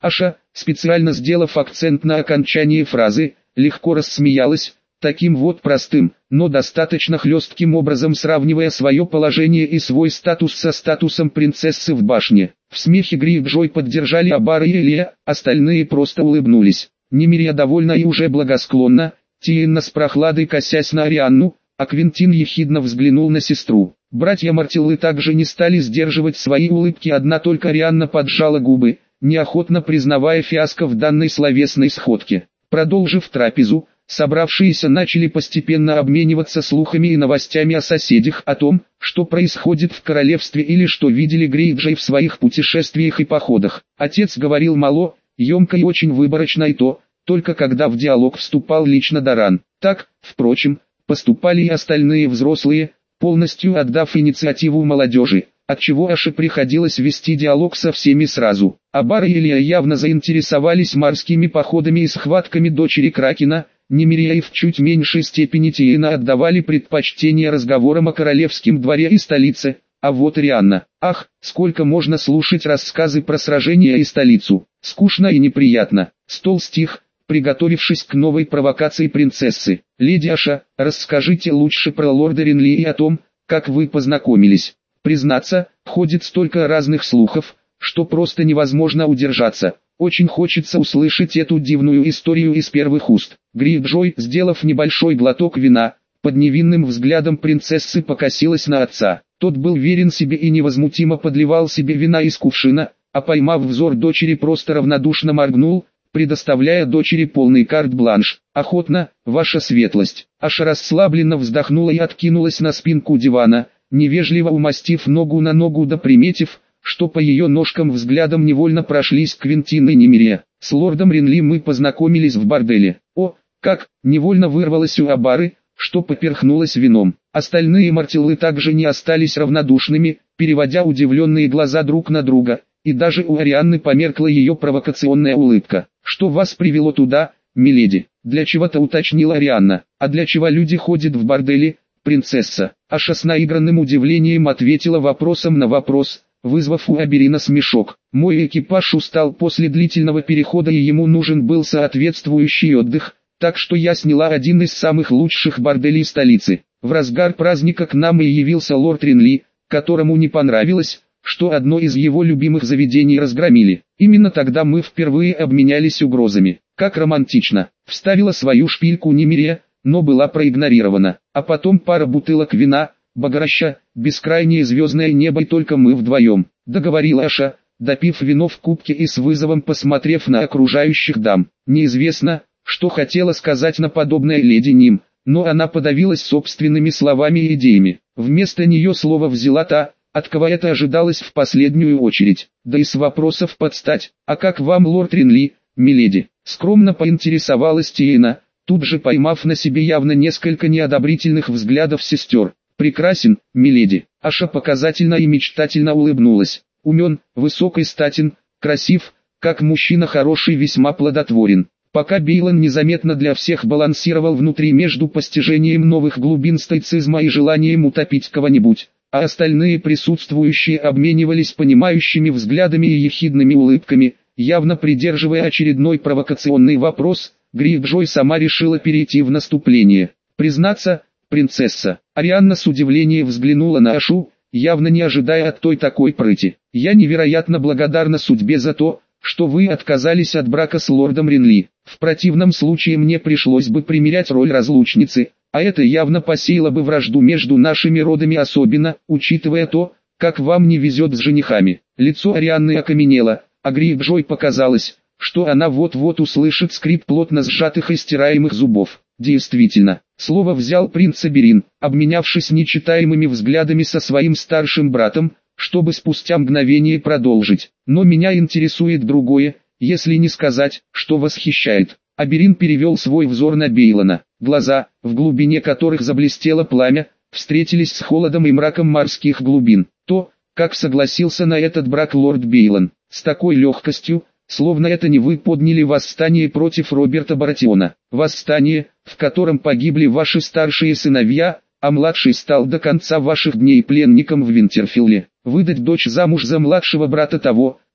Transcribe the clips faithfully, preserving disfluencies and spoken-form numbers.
Аша, специально сделав акцент на окончании фразы, легко рассмеялась, таким вот простым, но достаточно хлестким образом сравнивая свое положение и свой статус со статусом принцессы в башне. В смехе Грейджой поддержали Абара и Элия, остальные просто улыбнулись. Нимирия довольна и уже благосклонна, Тиенна с прохладой косясь на Арианну, а Квинтин ехидно взглянул на сестру. Братья Мартиллы также не стали сдерживать свои улыбки, одна только Арианна поджала губы, неохотно признавая фиаско в данной словесной сходке. Продолжив трапезу, собравшиеся начали постепенно обмениваться слухами и новостями о соседях, о том, что происходит в королевстве или что видели Грейджей в своих путешествиях и походах. Отец говорил мало, емко и очень выборочно, и то, только когда в диалог вступал лично Даран. Так, впрочем, поступали и остальные взрослые, полностью отдав инициативу молодежи, отчего Аше приходилось вести диалог со всеми сразу. Абар и Элия явно заинтересовались морскими походами и схватками дочери Кракена, Нимирия и в чуть меньшей степени Тиена отдавали предпочтение разговорам о королевском дворе и столице, а вот Арианна. Ах, сколько можно слушать рассказы про сражения и столицу. Скучно и неприятно. Стол стих, приготовившись к новой провокации принцессы. Леди Аша, расскажите лучше про лорда Ренли и о том, как вы познакомились. Признаться, ходит столько разных слухов, что просто невозможно удержаться. Очень хочется услышать эту дивную историю из первых уст. Грейджой, сделав небольшой глоток вина, под невинным взглядом принцессы покосилась на отца. Тот был верен себе и невозмутимо подливал себе вина из кувшина, а поймав взор дочери просто равнодушно моргнул, предоставляя дочери полный карт-бланш. «Охотно, ваша светлость». Аша расслабленно вздохнула и откинулась на спинку дивана, невежливо умастив ногу на ногу да приметив, что по ее ножкам взглядом невольно прошлись Квинтин и Нимирия. С лордом Ренли мы познакомились в борделе. О, как, невольно вырвалось у Абары, что поперхнулась вином. Остальные Мартиллы также не остались равнодушными, переводя удивленные глаза друг на друга, и даже у Арианны померкла ее провокационная улыбка. «Что вас привело туда, миледи?» «Для чего-то», уточнила Арианна. «А для чего люди ходят в борделе, принцесса?» Аша с наигранным удивлением ответила вопросом на вопрос, вызвав у Аберина смешок. «Мой экипаж устал после длительного перехода и ему нужен был соответствующий отдых, так что я сняла один из самых лучших борделей столицы. В разгар праздника к нам и явился лорд Ренли, которому не понравилось, что одно из его любимых заведений разгромили. Именно тогда мы впервые обменялись угрозами. Как романтично!» Вставила свою шпильку Нимирия, но была проигнорирована. А потом пара бутылок вина, Баграща, бескрайнее звездное небо и только мы вдвоем. Договорила Аша, допив вино в кубке и с вызовом посмотрев на окружающих дам. Неизвестно, что хотела сказать на подобное леди Ним, но она подавилась собственными словами и идеями. Вместо нее слово взяла та, от кого это ожидалось в последнюю очередь. Да и с вопросов подстать. «А как вам лорд Ренли, миледи?» Скромно поинтересовалась Тиена, тут же поймав на себе явно несколько неодобрительных взглядов сестер. «Прекрасен, миледи». Аша показательно и мечтательно улыбнулась. «Умен, высок и статен, красив, как мужчина хороший, весьма плодотворен». Пока Бейлон незаметно для всех балансировал внутри между постижением новых глубин стоицизма и желанием утопить кого-нибудь, а остальные присутствующие обменивались понимающими взглядами и ехидными улыбками, явно придерживая очередной провокационный вопрос, Грейджой сама решила перейти в наступление. «Признаться, принцесса». Арианна с удивлением взглянула на Ашу, явно не ожидая от той такой прыти. «Я невероятно благодарна судьбе за то, что вы отказались от брака с лордом Ренли. В противном случае мне пришлось бы примерять роль разлучницы, а это явно посеяло бы вражду между нашими родами, особенно, учитывая то, как вам не везет с женихами». Лицо Арианны окаменело, а Грейджой показалось, что она вот-вот услышит скрип плотно сжатых и стираемых зубов. Действительно, слово взял принц Аберин, обменявшись нечитаемыми взглядами со своим старшим братом, чтобы спустя мгновение продолжить. «Но меня интересует другое, если не сказать, что восхищает». Аберин перевел свой взор на Бейлона. Глаза, в глубине которых заблестело пламя, встретились с холодом и мраком морских глубин. То, как согласился на этот брак лорд Бейлон, с такой легкостью, словно это не вы подняли восстание против Роберта Баратиона. Восстание, в котором погибли ваши старшие сыновья, а младший стал до конца ваших дней пленником в Винтерфилле. Выдать дочь замуж за младшего брата того,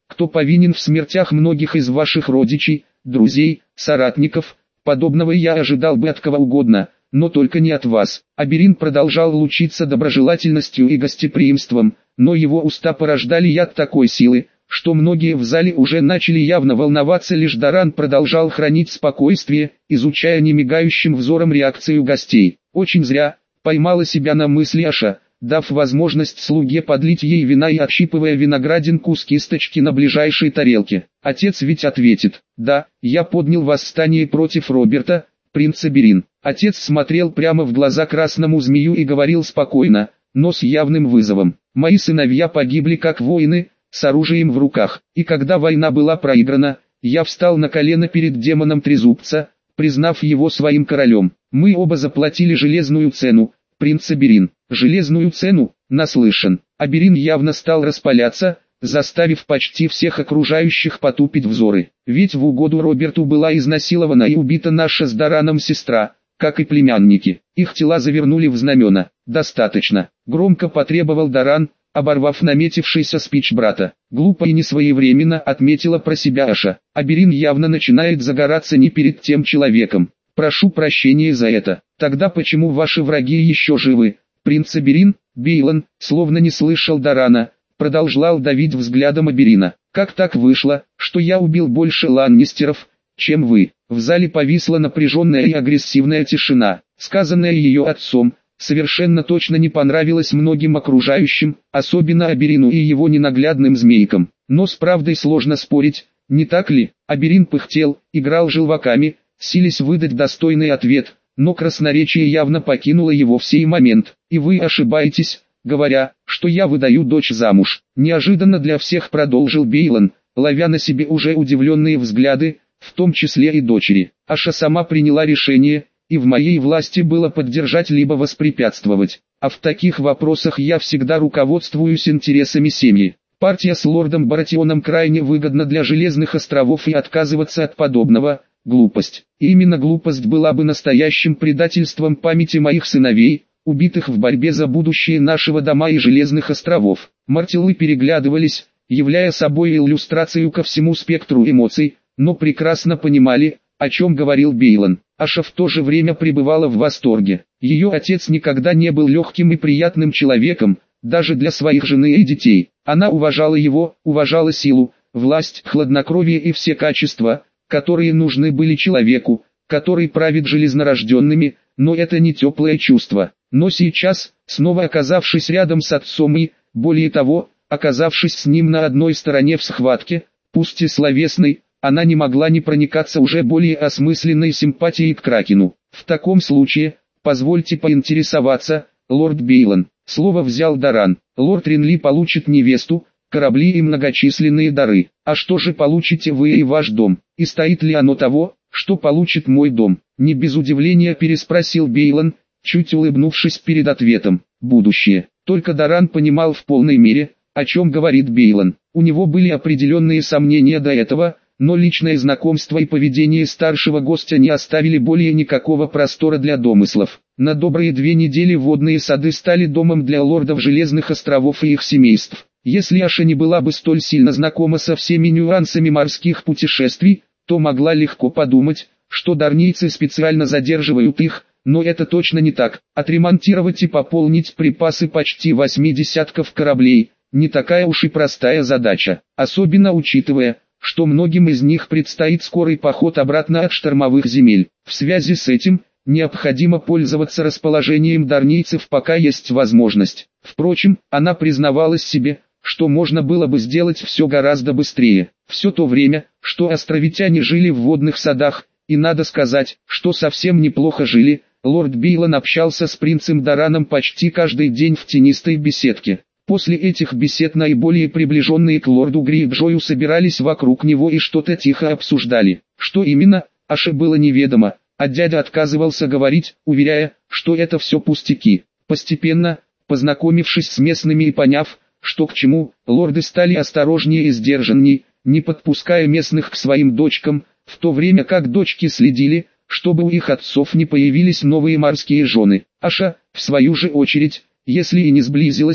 кто повинен в смертях многих из ваших родичей, друзей, соратников. Подобного я ожидал бы от кого угодно, но только не от вас». Аберин продолжал лучиться доброжелательностью и гостеприимством, но его уста порождали яд такой силы, что многие в зале уже начали явно волноваться. Лишь Даран продолжал хранить спокойствие, изучая немигающим взором реакцию гостей. Очень зря поймала себя на мысли Аша, дав возможность слуге подлить ей вина и отщипывая виноградинку с кисточки на ближайшей тарелке. Отец ведь ответит: «Да, я поднял восстание против Роберта, принца Берин». Отец смотрел прямо в глаза красному змею и говорил спокойно, но с явным вызовом: «Мои сыновья погибли как воины, с оружием в руках, и когда война была проиграна, я встал на колено перед демоном Трезубца, признав его своим королем. Мы оба заплатили железную цену, принц Аберин». «Железную цену?» Наслышан. Аберин явно стал распаляться, заставив почти всех окружающих потупить взоры. Ведь в угоду Роберту была изнасилована и убита наша с Дараном сестра, как и племянники. Их тела завернули в знамена. «Достаточно», — громко потребовал Даран, оборвав наметившийся спич брата. «Глупо и несвоевременно», — отметила про себя Аша. «Аберин явно начинает загораться не перед тем человеком. Прошу прощения за это. Тогда почему ваши враги еще живы?» Принц Аберин, Бейлон, словно не слышал Дарана, продолжал давить взглядом Аберина. «Как так вышло, что я убил больше ланнистеров, чем вы?» В зале повисла напряженная и агрессивная тишина. Сказанное ее отцом совершенно точно не понравилось многим окружающим, особенно Аберину и его ненаглядным змейкам. Но с правдой сложно спорить, не так ли? Аберин пыхтел, играл желваками, силясь выдать достойный ответ, но красноречие явно покинуло его в сей момент. «И вы ошибаетесь, говоря, что я выдаю дочь замуж», — неожиданно для всех продолжил Бейлон, ловя на себе уже удивленные взгляды, в том числе и дочери. «Аша сама приняла решение, и в моей власти было поддержать либо воспрепятствовать, а в таких вопросах я всегда руководствуюсь интересами семьи. Партия с лордом Баратионом крайне выгодна для Железных островов, и отказываться от подобного – глупость. И именно глупость была бы настоящим предательством памяти моих сыновей, убитых в борьбе за будущее нашего дома и Железных островов». Мартеллы переглядывались, являя собой иллюстрацию ко всему спектру эмоций, но прекрасно понимали, о чем говорил Бейлон. Аша в то же время пребывала в восторге. Ее отец никогда не был легким и приятным человеком, даже для своих жены и детей. Она уважала его, уважала силу, власть, хладнокровие и все качества, которые нужны были человеку, который правит железнорожденными, но это не теплое чувство. Но сейчас, снова оказавшись рядом с отцом и, более того, оказавшись с ним на одной стороне в схватке, пусть и словесной, она не могла не проникаться уже более осмысленной симпатией к Кракену. «В таком случае, позвольте поинтересоваться, лорд Бейлон». Слово взял Даран. «Лорд Ринли получит невесту, корабли и многочисленные дары. А что же получите вы и ваш дом? И стоит ли оно того, что получит мой дом?» Не без удивления переспросил Бейлон, чуть улыбнувшись перед ответом. «Будущее». Только Даран понимал в полной мере, о чем говорит Бейлон. У него были определенные сомнения до этого, но личное знакомство и поведение старшего гостя не оставили более никакого простора для домыслов. На добрые две недели водные сады стали домом для лордов Железных островов и их семейств. Если Аша не была бы столь сильно знакома со всеми нюансами морских путешествий, то могла легко подумать, что дарнийцы специально задерживают их, но это точно не так. Отремонтировать и пополнить припасы почти восьми десятков кораблей – не такая уж и простая задача, особенно учитывая, что многим из них предстоит скорый поход обратно от штормовых земель. В связи с этим, необходимо пользоваться расположением дарнийцев, пока есть возможность. Впрочем, она признавалась себе, что можно было бы сделать все гораздо быстрее. Все то время, что островитяне жили в водных садах, и надо сказать, что совсем неплохо жили, лорд Бейлон общался с принцем Дараном почти каждый день в тенистой беседке. После этих бесед наиболее приближенные к лорду Грейджою собирались вокруг него и что-то тихо обсуждали. Что именно, Аше было неведомо, а дядя отказывался говорить, уверяя, что это все пустяки. Постепенно, познакомившись с местными и поняв, что к чему, лорды стали осторожнее и сдержанней, не подпуская местных к своим дочкам, в то время как дочки следили, чтобы у их отцов не появились новые морские жены. Аша, в свою же очередь, если и не сблизилась,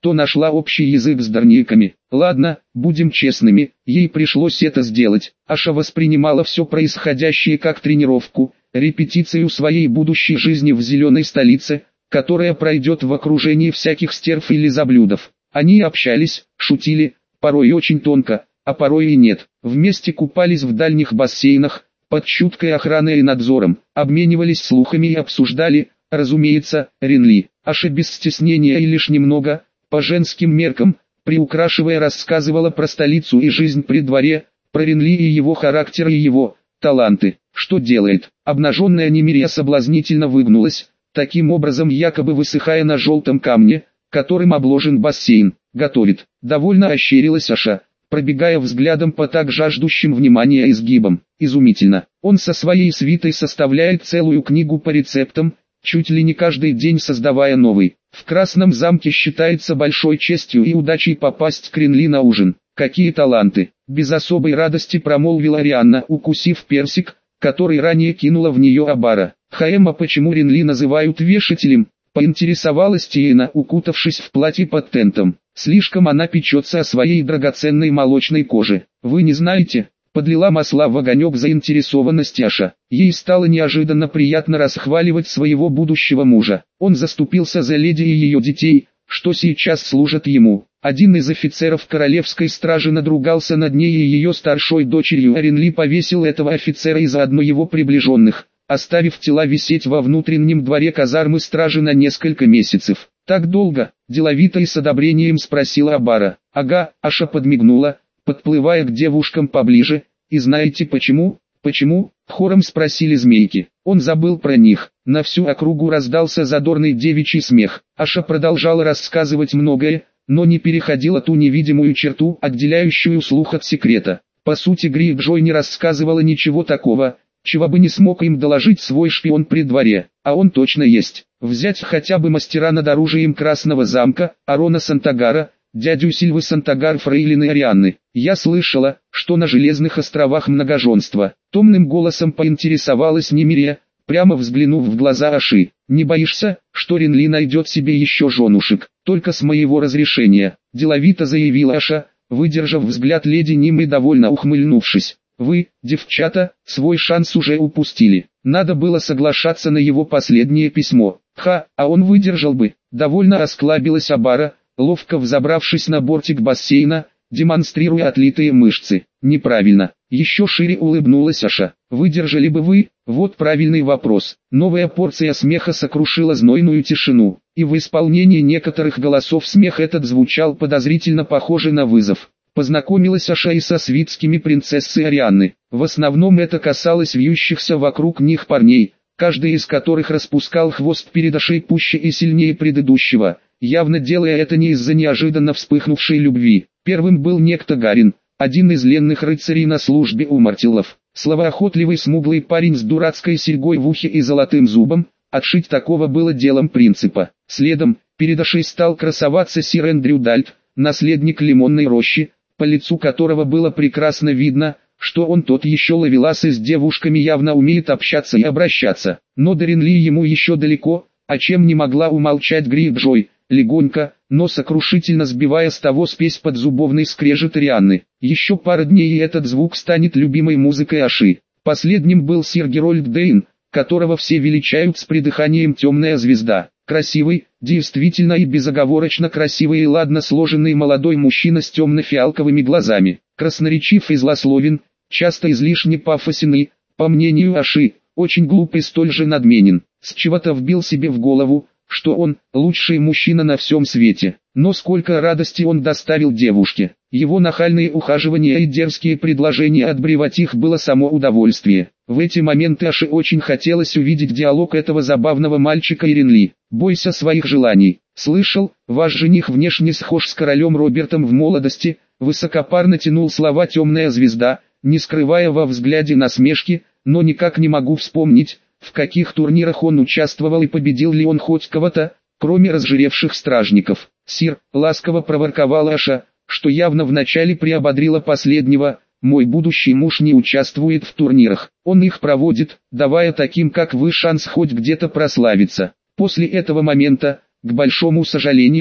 то нашла общий язык с дарниками. Ладно, будем честными, ей пришлось это сделать. Аша воспринимала все происходящее как тренировку, репетицию своей будущей жизни в зеленой столице, которая пройдет в окружении всяких стерв или заблюдов. Они общались, шутили, порой очень тонко, а порой и нет. Вместе купались в дальних бассейнах, под чуткой охраной и надзором, обменивались слухами и обсуждали, разумеется, Ренли. Аша без стеснения и лишь немного, по женским меркам, приукрашивая рассказывала про столицу и жизнь при дворе, про Ренли и его характер и его таланты. Что делает? Обнаженная Немирия соблазнительно выгнулась, таким образом якобы высыхая на желтом камне, которым обложен бассейн. Готовит. Довольно ощерилась Аша, пробегая взглядом по так жаждущим внимания изгибам. Изумительно. Он со своей свитой составляет целую книгу по рецептам, чуть ли не каждый день создавая новый. В Красном замке считается большой честью и удачей попасть к Ренли на ужин. Какие таланты! Без особой радости промолвила Рианна, укусив персик, который ранее кинула в нее Абара. Хаэма, почему Ренли называют вешателем? Поинтересовалась Тиена, укутавшись в платье под тентом. Слишком она печется о своей драгоценной молочной коже. Вы не знаете? Подлила масла в огонек заинтересованности Аша. Ей стало неожиданно приятно расхваливать своего будущего мужа. Он заступился за леди и ее детей, что сейчас служат ему. Один из офицеров королевской стражи надругался над ней и ее старшей дочерью, а Ренли повесил этого офицера и заодно его приближенных, оставив тела висеть во внутреннем дворе казармы стражи на несколько месяцев. «Так долго?» – деловито и с одобрением спросила Абара. «Ага», – Аша подмигнула, подплывая к девушкам поближе. «И знаете почему?» «Почему?» – хором спросили змейки. Он забыл про них. На всю округу раздался задорный девичий смех. Аша продолжала рассказывать многое, но не переходила ту невидимую черту, отделяющую слух от секрета. По сути, Грейджой не рассказывала ничего такого, чего бы не смог им доложить свой шпион при дворе, а он точно есть. Взять хотя бы мастера над оружием Красного замка, Арона Сантагара, дядю Сильвы Сантагар фрейлины Арианны. Я слышала, что на Железных островах многоженство. Томным голосом поинтересовалась Немирия, прямо взглянув в глаза Аши. Не боишься, что Ренли найдет себе еще женушек? Только с моего разрешения, деловито заявила Аша, выдержав взгляд леди Нимы довольно ухмыльнувшись. Вы, девчата, свой шанс уже упустили. Надо было соглашаться на его последнее письмо. Ха, а он выдержал бы. Довольно осклабилась Абара, ловко взобравшись на бортик бассейна, демонстрируя отлитые мышцы. Неправильно. Еще шире улыбнулась Аша. Выдержали бы вы? Вот правильный вопрос. Новая порция смеха сокрушила знойную тишину. И в исполнении некоторых голосов смех этот звучал подозрительно похоже на вызов. Познакомилась Аша и со свитскими принцессы Арианны. В основном это касалось вьющихся вокруг них парней, каждый из которых распускал хвост перед Ашей пуще и сильнее предыдущего, явно делая это не из-за неожиданно вспыхнувшей любви. Первым был некто Гарин, один из ленных рыцарей на службе у Мартиллов. Словоохотливый смуглый парень с дурацкой серьгой в ухе и золотым зубом, отшить такого было делом принципа. Следом, перед Ашей стал красоваться сир Эндрю Дальт, наследник Лимонной рощи, по лицу которого было прекрасно видно, что он тот еще ловелас и с девушками явно умеет общаться и обращаться. Но до Ренли ему еще далеко, о чем не могла умолчать Грейджой, легонько, но сокрушительно сбивая с того спесь под зубовный скрежет Рианны. Еще пара дней и этот звук станет любимой музыкой Аши. Последним был сир Герольд Дейн, которого все величают с придыханием «темная звезда». Красивый, действительно и безоговорочно красивый и ладно сложенный молодой мужчина с темно-фиалковыми глазами. Красноречив и злословен, часто излишне пафосен и, по мнению Аши, очень глуп и столь же надменен. С чего-то вбил себе в голову, что он – лучший мужчина на всем свете. Но сколько радости он доставил девушке. Его нахальные ухаживания и дерзкие предложения отбревать их было само удовольствие. В эти моменты Аше очень хотелось увидеть диалог этого забавного мальчика и Ренли. «Бойся своих желаний. Слышал, ваш жених внешне схож с королем Робертом в молодости», высокопарно тянул слова «темная звезда», не скрывая во взгляде насмешки, но никак не могу вспомнить, в каких турнирах он участвовал и победил ли он хоть кого-то, кроме разжиревших стражников. «Сир», ласково проворковала Аша, что явно вначале приободрила последнего, «мой будущий муж не участвует в турнирах, он их проводит, давая таким как вы шанс хоть где-то прославиться». После этого момента, к большому сожалению,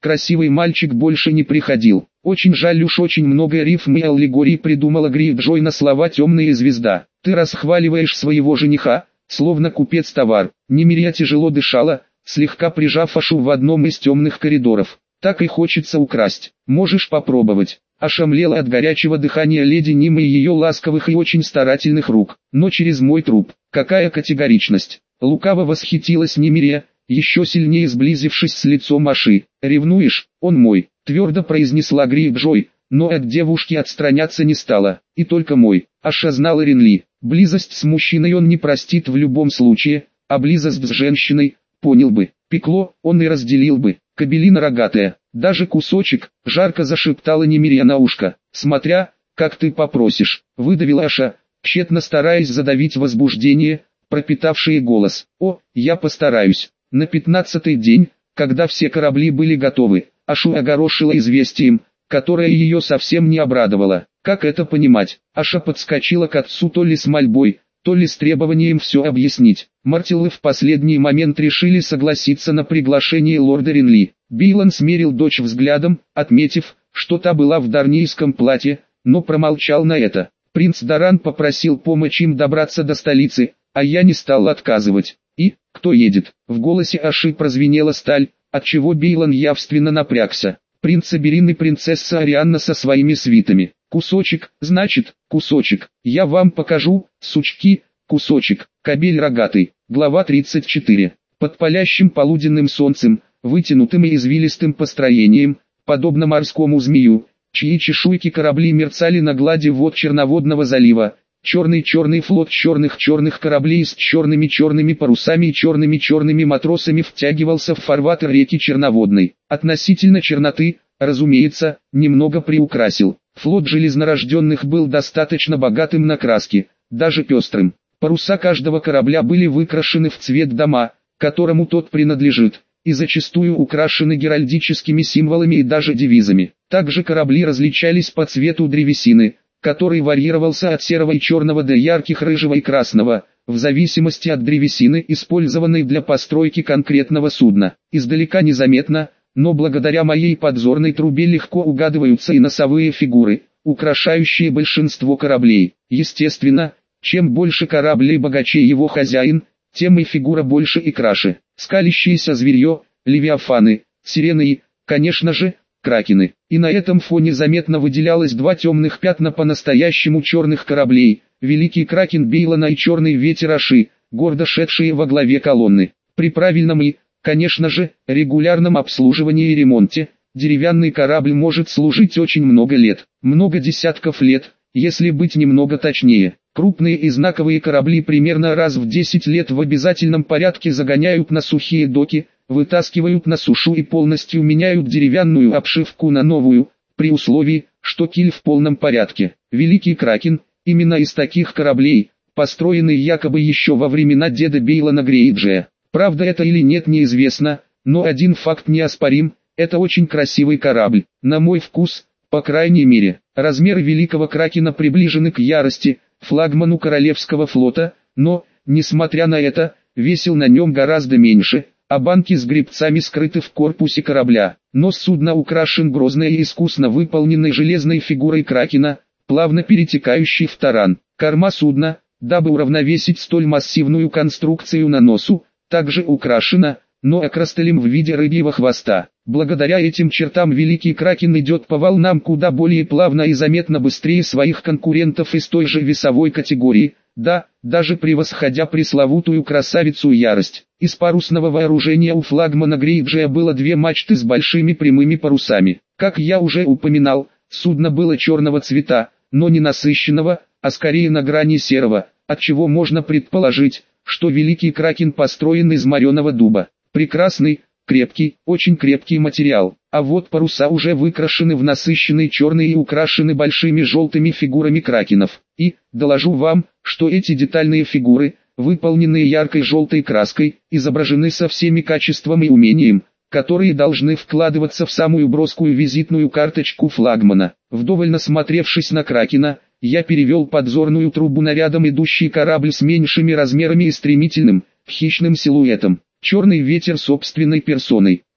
красивый мальчик больше не приходил. Очень жаль, уж очень много рифм и аллегорий придумала Грейджой на слова «темная звезда». Ты расхваливаешь своего жениха, словно купец-товар. Немирия тяжело дышала, слегка прижав Ашу в одном из темных коридоров. Так и хочется украсть. Можешь попробовать. Ошамлела от горячего дыхания леди Нимы и ее ласковых и очень старательных рук. Но через мой труп. Какая категоричность. Лукаво восхитилась Немирия, еще сильнее сблизившись с лицом Аши. «Ревнуешь? Он мой», — твердо произнесла Грейджой, но от девушки отстраняться не стала. «И только мой». Аша знала Ренли. Близость с мужчиной он не простит в любом случае, а близость с женщиной, понял бы, пекло, он и разделил бы. Кобелина рогатая, даже кусочек, жарко зашептала Немирия на ушко. «Смотря, как ты попросишь», — выдавила Аша, тщетно стараясь задавить возбуждение, пропитавшее голос. «О, я постараюсь». На пятнадцатый день, когда все корабли были готовы, Ашу огорошила известием, которое ее совсем не обрадовало. Как это понимать? Аша подскочила к отцу то ли с мольбой, то ли с требованием все объяснить. Мартиллы в последний момент решили согласиться на приглашение лорда Ренли. Билан смерил дочь взглядом, отметив, что та была в дарнийском платье, но промолчал на это. Принц Даран попросил помочь им добраться до столицы, а я не стал отказывать. «И, кто едет?» В голосе Аши прозвенела сталь, отчего Билан явственно напрягся. «Принц Аберин и принцесса Арианна со своими свитами. Кусочек, значит, кусочек. Я вам покажу, сучки, кусочек». Кобель рогатый. Глава тридцать четыре. Под палящим полуденным солнцем, вытянутым и извилистым построением, подобно морскому змею, чьи чешуйки корабли мерцали на глади вод Черноводного залива, черный-черный флот черных-черных кораблей с черными-черными парусами и черными-черными матросами втягивался в фарватер реки Черноводной. Относительно черноты, разумеется, немного приукрасил. Флот железнорожденных был достаточно богатым на краски, даже пестрым. Паруса каждого корабля были выкрашены в цвет дома, которому тот принадлежит, и зачастую украшены геральдическими символами и даже девизами. Также корабли различались по цвету древесины, который варьировался от серого и черного до ярких рыжего и красного, в зависимости от древесины, использованной для постройки конкретного судна. Издалека незаметно, но благодаря моей подзорной трубе легко угадываются и носовые фигуры, украшающие большинство кораблей. Естественно, чем больше корабль и богаче его хозяин, тем и фигура больше и краше. Скалящееся зверье, левиафаны, сирены и, конечно же, кракены. И на этом фоне заметно выделялось два темных пятна по-настоящему черных кораблей, Великий Кракен Бейлана и Черный Ветер Аши, гордо шедшие во главе колонны. При правильном и, конечно же, регулярном обслуживании и ремонте, деревянный корабль может служить очень много лет, много десятков лет, если быть немного точнее. Крупные и знаковые корабли примерно раз в десять лет в обязательном порядке загоняют на сухие доки, вытаскивают на сушу и полностью меняют деревянную обшивку на новую, при условии, что киль в полном порядке. Великий Кракен, именно из таких кораблей, построенный якобы еще во времена деда Бейлана Грейджия. Правда это или нет неизвестно, но один факт неоспорим, это очень красивый корабль. На мой вкус, по крайней мере, размеры Великого Кракена приближены к ярости, флагману Королевского флота, но, несмотря на это, весил на нем гораздо меньше, а банки с гребцами скрыты в корпусе корабля. Нос судна украшен грозной и искусно выполненной железной фигурой Кракена, плавно перетекающей в таран. Корма судна, дабы уравновесить столь массивную конструкцию на носу, также украшена, но акростолем в виде рыбьего хвоста. Благодаря этим чертам Великий Кракен идет по волнам куда более плавно и заметно быстрее своих конкурентов из той же весовой категории, да, даже превосходя пресловутую красавицу Ярость. Из парусного вооружения у флагмана Грейджия было две мачты с большими прямыми парусами. Как я уже упоминал, судно было черного цвета, но не насыщенного, а скорее на грани серого, отчего можно предположить, что Великий Кракен построен из мореного дуба. Прекрасный, крепкий, очень крепкий материал. А вот паруса уже выкрашены в насыщенный черный и украшены большими желтыми фигурами кракенов. И, доложу вам, что эти детальные фигуры, выполненные яркой желтой краской, изображены со всеми качествами и умением, которые должны вкладываться в самую броскую визитную карточку флагмана. Вдоволь насмотревшись на Кракена, я перевел подзорную трубу на рядом идущий корабль с меньшими размерами и стремительным, хищным силуэтом. Черный Ветер собственной персоной.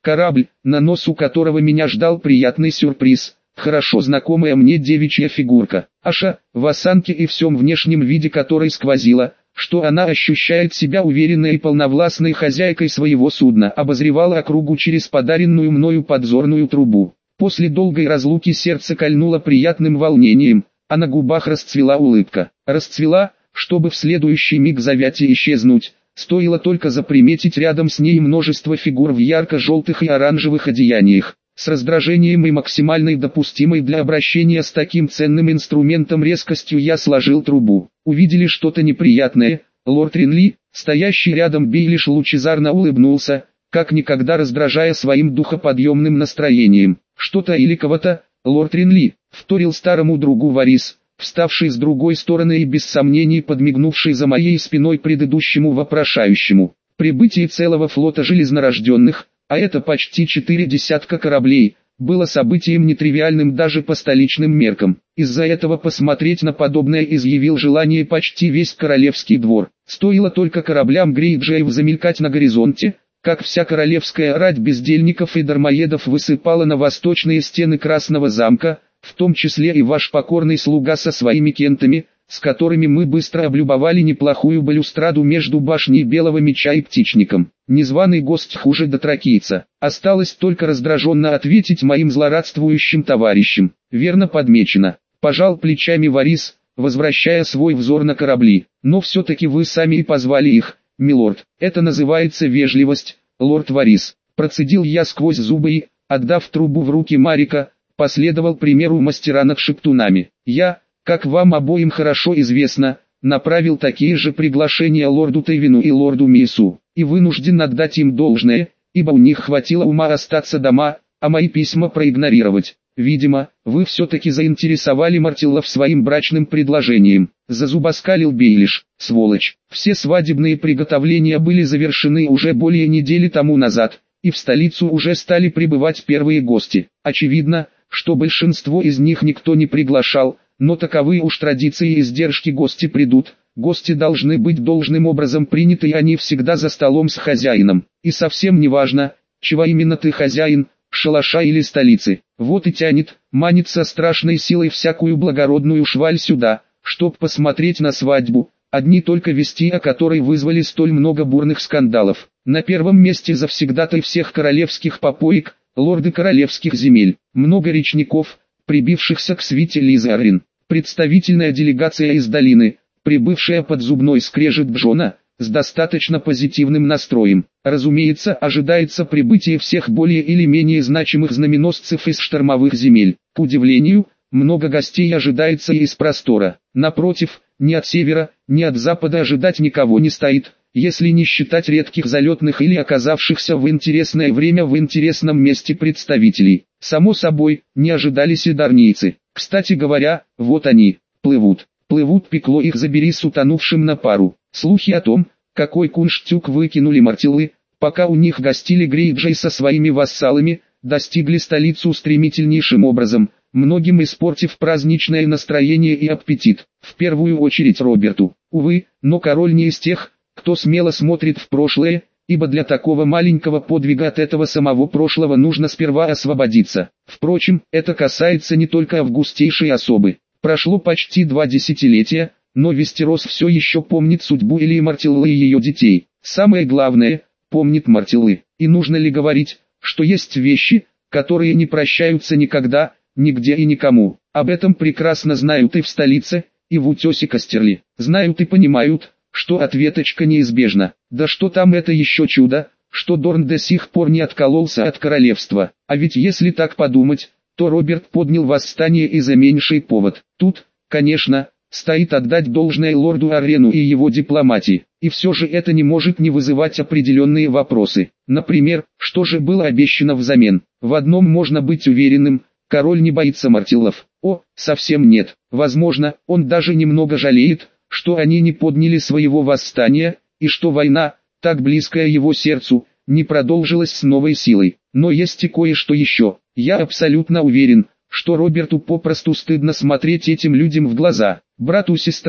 Корабль, на носу которого меня ждал приятный сюрприз. Хорошо знакомая мне девичья фигурка, Аша, в осанке и всем внешнем виде которой сквозила, что она ощущает себя уверенной и полновластной хозяйкой своего судна, обозревала округу через подаренную мною подзорную трубу. После долгой разлуки сердце кольнуло приятным волнением, а на губах расцвела улыбка. Расцвела, чтобы в следующий миг завять и исчезнуть. Стоило только заприметить рядом с ней множество фигур в ярко-желтых и оранжевых одеяниях. С раздражением и максимальной допустимой для обращения с таким ценным инструментом резкостью я сложил трубу. Увидели что-то неприятное. Лорд Ринли, стоящий рядом Бейлиш, лучезарно улыбнулся, как никогда раздражая своим духоподъемным настроением. «Что-то или кого-то, лорд Ринли», — вторил старому другу Варис, вставший с другой стороны и без сомнений подмигнувший за моей спиной предыдущему вопрошающему. Прибытие целого флота железнорожденных, а это почти четыре десятка кораблей, было событием нетривиальным даже по столичным меркам. Из-за этого посмотреть на подобное изъявил желание почти весь королевский двор. Стоило только кораблям Грейджеев замелькать на горизонте, как вся королевская рать бездельников и дармоедов высыпала на восточные стены Красного замка, в том числе и ваш покорный слуга со своими кентами, с которыми мы быстро облюбовали неплохую балюстраду между башней Белого Меча и Птичником. Незваный гость хуже дотракийца. Осталось только раздраженно ответить моим злорадствующим товарищам. Верно подмечено. Пожал плечами Варис, возвращая свой взор на корабли. Но все-таки вы сами и позвали их, милорд. Это называется вежливость, лорд Варис. Процедил я сквозь зубы и, отдав трубу в руки Марика, последовал примеру мастера над шептунами. Я, как вам обоим хорошо известно, направил такие же приглашения лорду Тейвину и лорду Мису, и вынужден отдать им должное, ибо у них хватило ума остаться дома, а мои письма проигнорировать. Видимо, вы все-таки заинтересовали Мартиллов своим брачным предложением. Зазубоскалил Бейлиш, сволочь. Все свадебные приготовления были завершены уже более недели тому назад, и в столицу уже стали прибывать первые гости. Очевидно, что большинство из них никто не приглашал, но таковы уж традиции и издержки, гости придут, гости должны быть должным образом приняты, и они всегда за столом с хозяином. И совсем не важно, чего именно ты хозяин, шалаша или столицы. Вот и тянет, манит со страшной силой всякую благородную шваль сюда, чтоб посмотреть на свадьбу, одни только вести о которой вызвали столь много бурных скандалов. На первом месте завсегдатай всех королевских попоек, лорды королевских земель, много речников, прибившихся к свите Лизы Аррин, представительная делегация из долины, прибывшая под зубной скрежет Джона, с достаточно позитивным настроем. Разумеется, ожидается прибытие всех более или менее значимых знаменосцев из штормовых земель. К удивлению, много гостей ожидается и из простора. Напротив, ни от севера, ни от запада ожидать никого не стоит, если не считать редких залетных или оказавшихся в интересное время в интересном месте представителей. Само собой, не ожидались и дарнийцы. Кстати говоря, вот они, плывут. Плывут, пекло их забери с утонувшим на пару. Слухи о том, какой кунштюк выкинули Мартиллы, пока у них гостили Грейджей со своими вассалами, достигли столицу стремительнейшим образом, многим испортив праздничное настроение и аппетит. В первую очередь Роберту. Увы, но король не из тех, кто смело смотрит в прошлое, ибо для такого маленького подвига от этого самого прошлого нужно сперва освободиться. Впрочем, это касается не только августейшей особы. Прошло почти два десятилетия, но Вестерос все еще помнит судьбу Элии Мартиллы и ее детей. Самое главное, помнит Мартиллы. И нужно ли говорить, что есть вещи, которые не прощаются никогда, нигде и никому. Об этом прекрасно знают и в столице, и в утесе Кастерли. Знают и понимают, что ответочка неизбежна. Да что там, это еще чудо, что Дорн до сих пор не откололся от королевства. А ведь если так подумать, то Роберт поднял восстание и за меньший повод. Тут, конечно, стоит отдать должное лорду Аррену и его дипломатии. И все же это не может не вызывать определенные вопросы. Например, что же было обещано взамен? В одном можно быть уверенным, король не боится Мартиллов. О, совсем нет. Возможно, он даже немного жалеет, что они не подняли своего восстания, и что война, так близкая его сердцу, не продолжилась с новой силой. Но есть и кое-что еще. Я абсолютно уверен, что Роберту попросту стыдно смотреть этим людям в глаза. Брату сестры,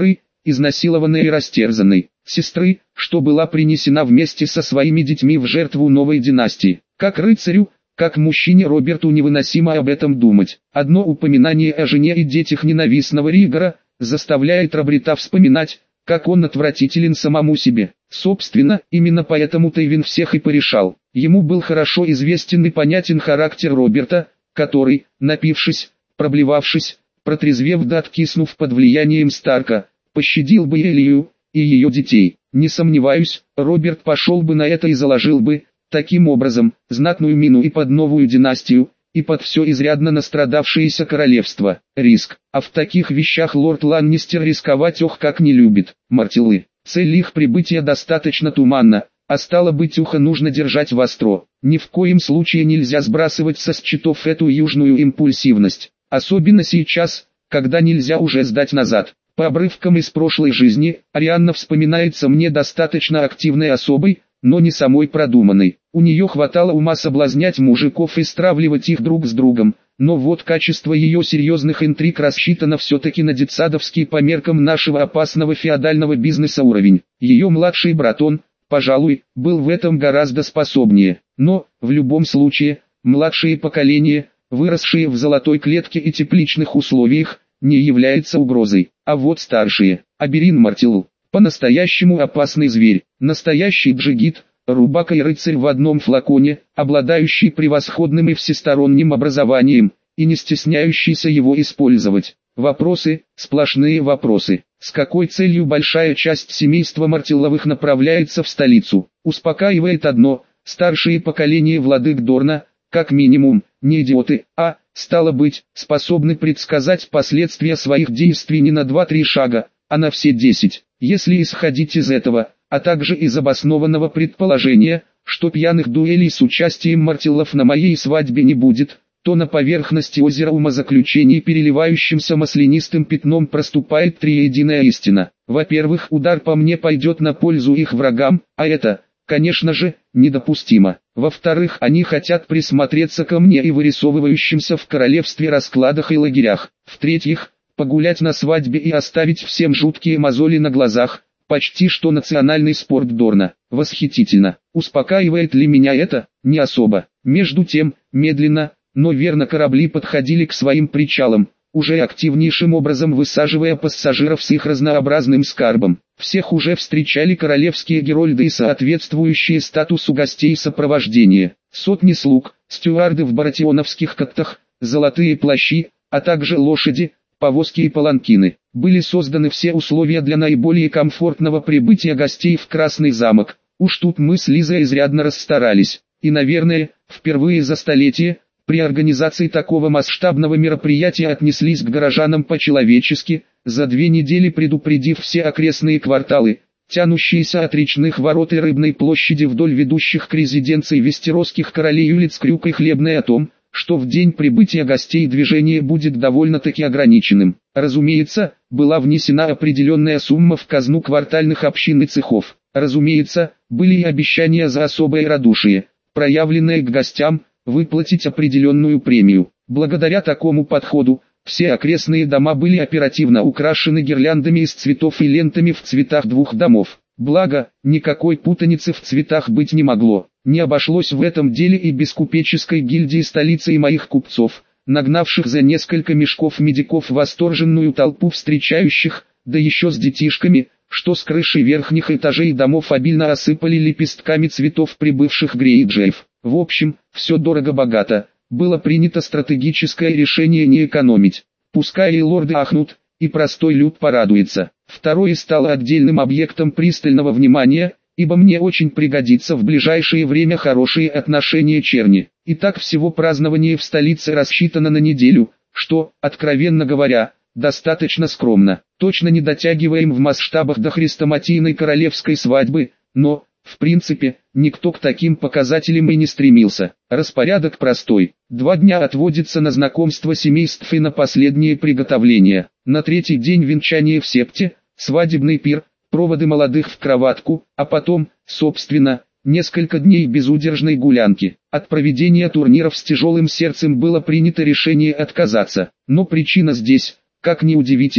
изнасилованной и растерзанной, сестры, что была принесена вместе со своими детьми в жертву новой династии. Как рыцарю, как мужчине Роберту невыносимо об этом думать. Одно упоминание о жене и детях ненавистного Ригора заставляет Роберта вспоминать, как он отвратителен самому себе. Собственно, именно поэтому Тейвин всех и порешал. Ему был хорошо известен и понятен характер Роберта, который, напившись, проблевавшись, протрезвев да откиснув под влиянием Старка, пощадил бы Элию и ее детей. Не сомневаюсь, Роберт пошел бы на это и заложил бы, таким образом, знатную мину и под новую династию, и под все изрядно настрадавшееся королевство. Риск. А в таких вещах лорд Ланнистер рисковать ох как не любит. Мартиллы. Цель их прибытия достаточно туманна, а стало быть ухо нужно держать востро. Ни в коем случае нельзя сбрасывать со счетов эту южную импульсивность. Особенно сейчас, когда нельзя уже сдать назад. По обрывкам из прошлой жизни, Арианна вспоминается мне достаточно активной особой, но не самой продуманной. У нее хватало ума соблазнять мужиков и стравливать их друг с другом, но вот качество ее серьезных интриг рассчитано все-таки на детсадовский по меркам нашего опасного феодального бизнеса уровень. Ее младший братон, пожалуй, был в этом гораздо способнее, но, в любом случае, младшие поколения, выросшие в золотой клетке и тепличных условиях, не является угрозой, а вот старшие, Аберин Мартиллу, по-настоящему опасный зверь, настоящий джигит, рубака и рыцарь в одном флаконе, обладающий превосходным и всесторонним образованием, и не стесняющийся его использовать. Вопросы, сплошные вопросы. С какой целью большая часть семейства Мартилловых направляется в столицу? Успокаивает одно: старшие поколения владык Дорна, как минимум, не идиоты, а, стало быть, способны предсказать последствия своих действий не на два-три шага, а на все десять. Если исходить из этого, а также из обоснованного предположения, что пьяных дуэлей с участием Мартиллов на моей свадьбе не будет, то на поверхности озера умозаключений переливающимся маслянистым пятном проступает триединая истина. Во-первых, удар по мне пойдет на пользу их врагам, а это, конечно же, недопустимо. Во-вторых, они хотят присмотреться ко мне и вырисовывающимся в королевстве раскладах и лагерях. В-третьих, погулять на свадьбе и оставить всем жуткие мозоли на глазах, почти что национальный спорт Дорна. Восхитительно. Успокаивает ли меня это? Не особо. Между тем, медленно, но верно корабли подходили к своим причалам, уже активнейшим образом высаживая пассажиров с их разнообразным скарбом. Всех уже встречали королевские герольды и соответствующие статусу гостей сопровождения. Сотни слуг, стюарды в баратионовских каттах, золотые плащи, а также лошади, повозки и паланкины. Были созданы все условия для наиболее комфортного прибытия гостей в Красный замок. Уж тут мы с Лизой изрядно расстарались. И, наверное, впервые за столетие, при организации такого масштабного мероприятия отнеслись к горожанам по-человечески, за две недели предупредив все окрестные кварталы, тянущиеся от речных ворот и Рыбной площади вдоль ведущих к резиденции вестеросских королей улиц Крюк и Хлебной о том, что в день прибытия гостей движение будет довольно-таки ограниченным. Разумеется, была внесена определенная сумма в казну квартальных общин и цехов. Разумеется, были и обещания за особое радушие, проявленное к гостям, выплатить определенную премию. Благодаря такому подходу, все окрестные дома были оперативно украшены гирляндами из цветов и лентами в цветах двух домов. Благо, никакой путаницы в цветах быть не могло. Не обошлось в этом деле и без купеческой гильдии столицы и моих купцов, нагнавших за несколько мешков медиков восторженную толпу встречающих, да еще с детишками, что с крыши верхних этажей домов обильно осыпали лепестками цветов прибывших грейджеев. В общем, все дорого-богато. Было принято стратегическое решение не экономить. Пускай и лорды ахнут, и простой люд порадуется. Второе стало отдельным объектом пристального внимания, ибо мне очень пригодится в ближайшее время хорошие отношения черни. Итак, всего празднование в столице рассчитано на неделю, что, откровенно говоря, достаточно скромно. Точно не дотягиваем в масштабах до хрестоматийной королевской свадьбы, но, в принципе, никто к таким показателям и не стремился. Распорядок простой. Два дня отводится на знакомство семейств и на последние приготовления. На третий день венчание в септе, свадебный пир, проводы молодых в кроватку, а потом, собственно, несколько дней безудержной гулянки. От проведения турниров с тяжелым сердцем было принято решение отказаться. Но причина здесь, как ни удивительно,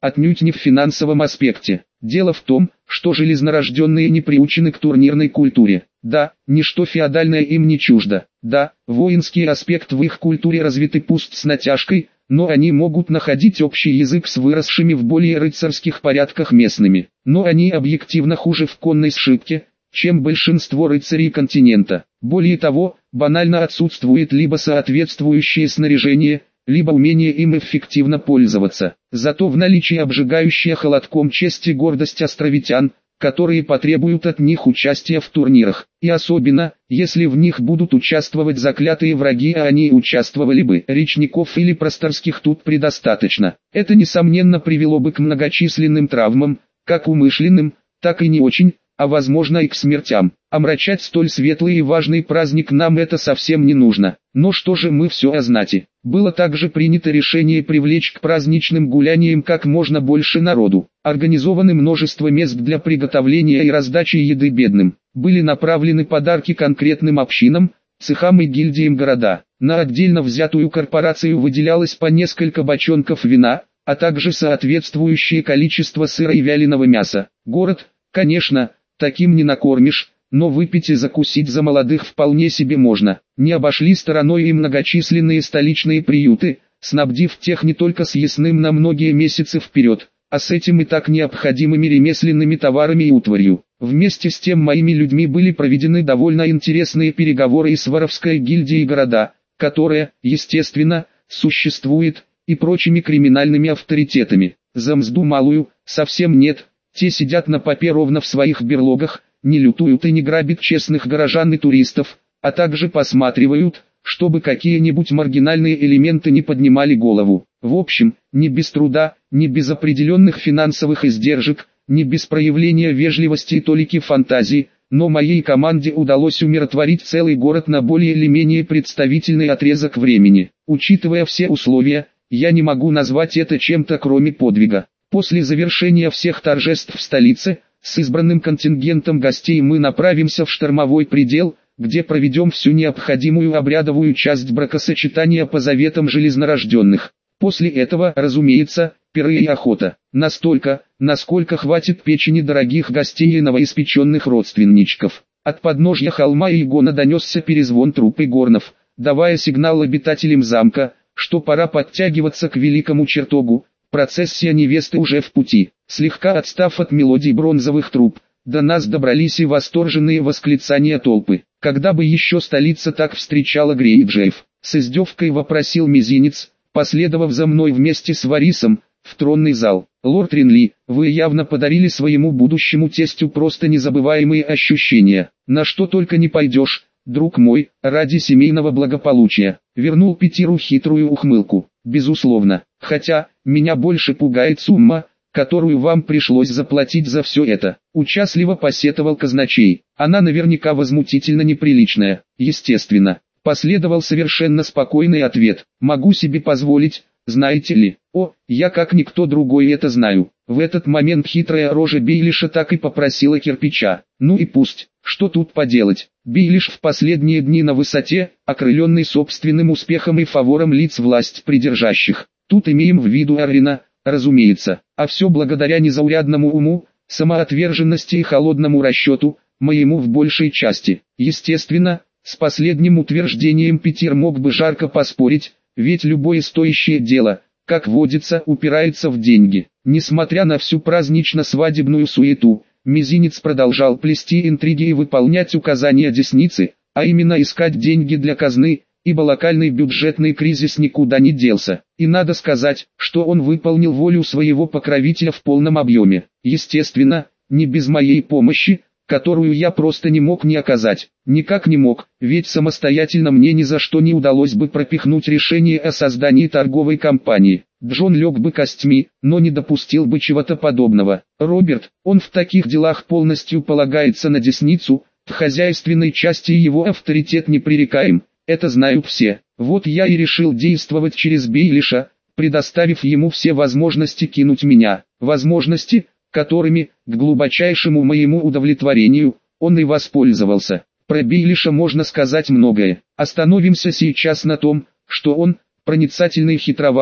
отнюдь не в финансовом аспекте. Дело в том, что железнорожденные не приучены к турнирной культуре. Да, ничто феодальное им не чуждо. Да, воинский аспект в их культуре развит и пусть с натяжкой, но они могут находить общий язык с выросшими в более рыцарских порядках местными. Но они объективно хуже в конной сшибке, чем большинство рыцарей континента. Более того, банально отсутствует либо соответствующее снаряжение, либо умение им эффективно пользоваться. Зато в наличии обжигающая холодком честь и гордость островитян, которые потребуют от них участия в турнирах. И особенно, если в них будут участвовать заклятые враги, а они участвовали бы. Речников или просторских тут предостаточно. Это несомненно привело бы к многочисленным травмам, как умышленным, так и не очень, а возможно и к смертям. Омрачать столь светлый и важный праздник нам это совсем не нужно. Но что же мы все о знати? Было также принято решение привлечь к праздничным гуляниям как можно больше народу. Организованы множество мест для приготовления и раздачи еды бедным. Были направлены подарки конкретным общинам, цехам и гильдиям города. На отдельно взятую корпорацию выделялось по несколько бочонков вина, а также соответствующее количество сыра и вяленого мяса. Город, конечно, таким не накормишь, но выпить и закусить за молодых вполне себе можно. Не обошли стороной и многочисленные столичные приюты, снабдив тех не только съестным на многие месяцы вперед, а с этим и так необходимыми ремесленными товарами и утварью. Вместе с тем моими людьми были проведены довольно интересные переговоры и с Воровской гильдией города, которая, естественно, существует, и прочими криминальными авторитетами. За мзду малую, совсем нет, те сидят на попе ровно в своих берлогах, не лютуют и не грабят честных горожан и туристов, а также посматривают, чтобы какие-нибудь маргинальные элементы не поднимали голову. В общем, не без труда, не без определенных финансовых издержек, не без проявления вежливости и толики фантазии, но моей команде удалось умиротворить целый город на более или менее представительный отрезок времени. Учитывая все условия, я не могу назвать это чем-то кроме подвига. После завершения всех торжеств в столице, с избранным контингентом гостей мы направимся в штормовой предел, где проведем всю необходимую обрядовую часть бракосочетания по заветам железнорожденных. После этого, разумеется, пиры и охота. Настолько, насколько хватит печени дорогих гостей и новоиспеченных родственничков. От подножья холма Игона донесся перезвон труп и горнов, давая сигнал обитателям замка, что пора подтягиваться к великому чертогу. Процессия невесты уже в пути. Слегка отстав от мелодий бронзовых труб, до нас добрались и восторженные восклицания толпы. Когда бы еще столица так встречала Грейджеев? С издевкой вопросил Мизинец, последовав за мной вместе с Варисом, в тронный зал. Лорд Ринли, вы явно подарили своему будущему тестю просто незабываемые ощущения. На что только не пойдешь, друг мой, ради семейного благополучия. Вернул Петеру хитрую ухмылку. Безусловно, хотя, меня больше пугает сумма, которую вам пришлось заплатить за все это. Участливо посетовал казначей. Она наверняка возмутительно неприличная. Естественно, последовал совершенно спокойный ответ. Могу себе позволить, знаете ли. О, я как никто другой это знаю. В этот момент хитрая рожа Бейлиша так и попросила кирпича. Ну и пусть, что тут поделать. Бейлиш в последние дни на высоте, окрыленный собственным успехом и фавором лиц власть придержащих. Тут имеем в виду Аррина, разумеется, а все благодаря незаурядному уму, самоотверженности и холодному расчету, моему в большей части. Естественно, с последним утверждением Питер мог бы жарко поспорить, ведь любое стоящее дело, как водится, упирается в деньги. Несмотря на всю празднично-свадебную суету, Мизинец продолжал плести интриги и выполнять указания десницы, а именно искать деньги для казны, ибо локальный бюджетный кризис никуда не делся. И надо сказать, что он выполнил волю своего покровителя в полном объеме. Естественно, не без моей помощи, которую я просто не мог не оказать. Никак не мог, ведь самостоятельно мне ни за что не удалось бы пропихнуть решение о создании торговой компании. Джон лег бы костьми, но не допустил бы чего-то подобного. Роберт, он в таких делах полностью полагается на десницу, в хозяйственной части его авторитет непререкаем, это знают все. Вот я и решил действовать через Бейлиша, предоставив ему все возможности кинуть меня. Возможности, которыми, к глубочайшему моему удовлетворению, он и воспользовался. Про Бейлиша можно сказать многое. Остановимся сейчас на том, что он, проницательный хитрован,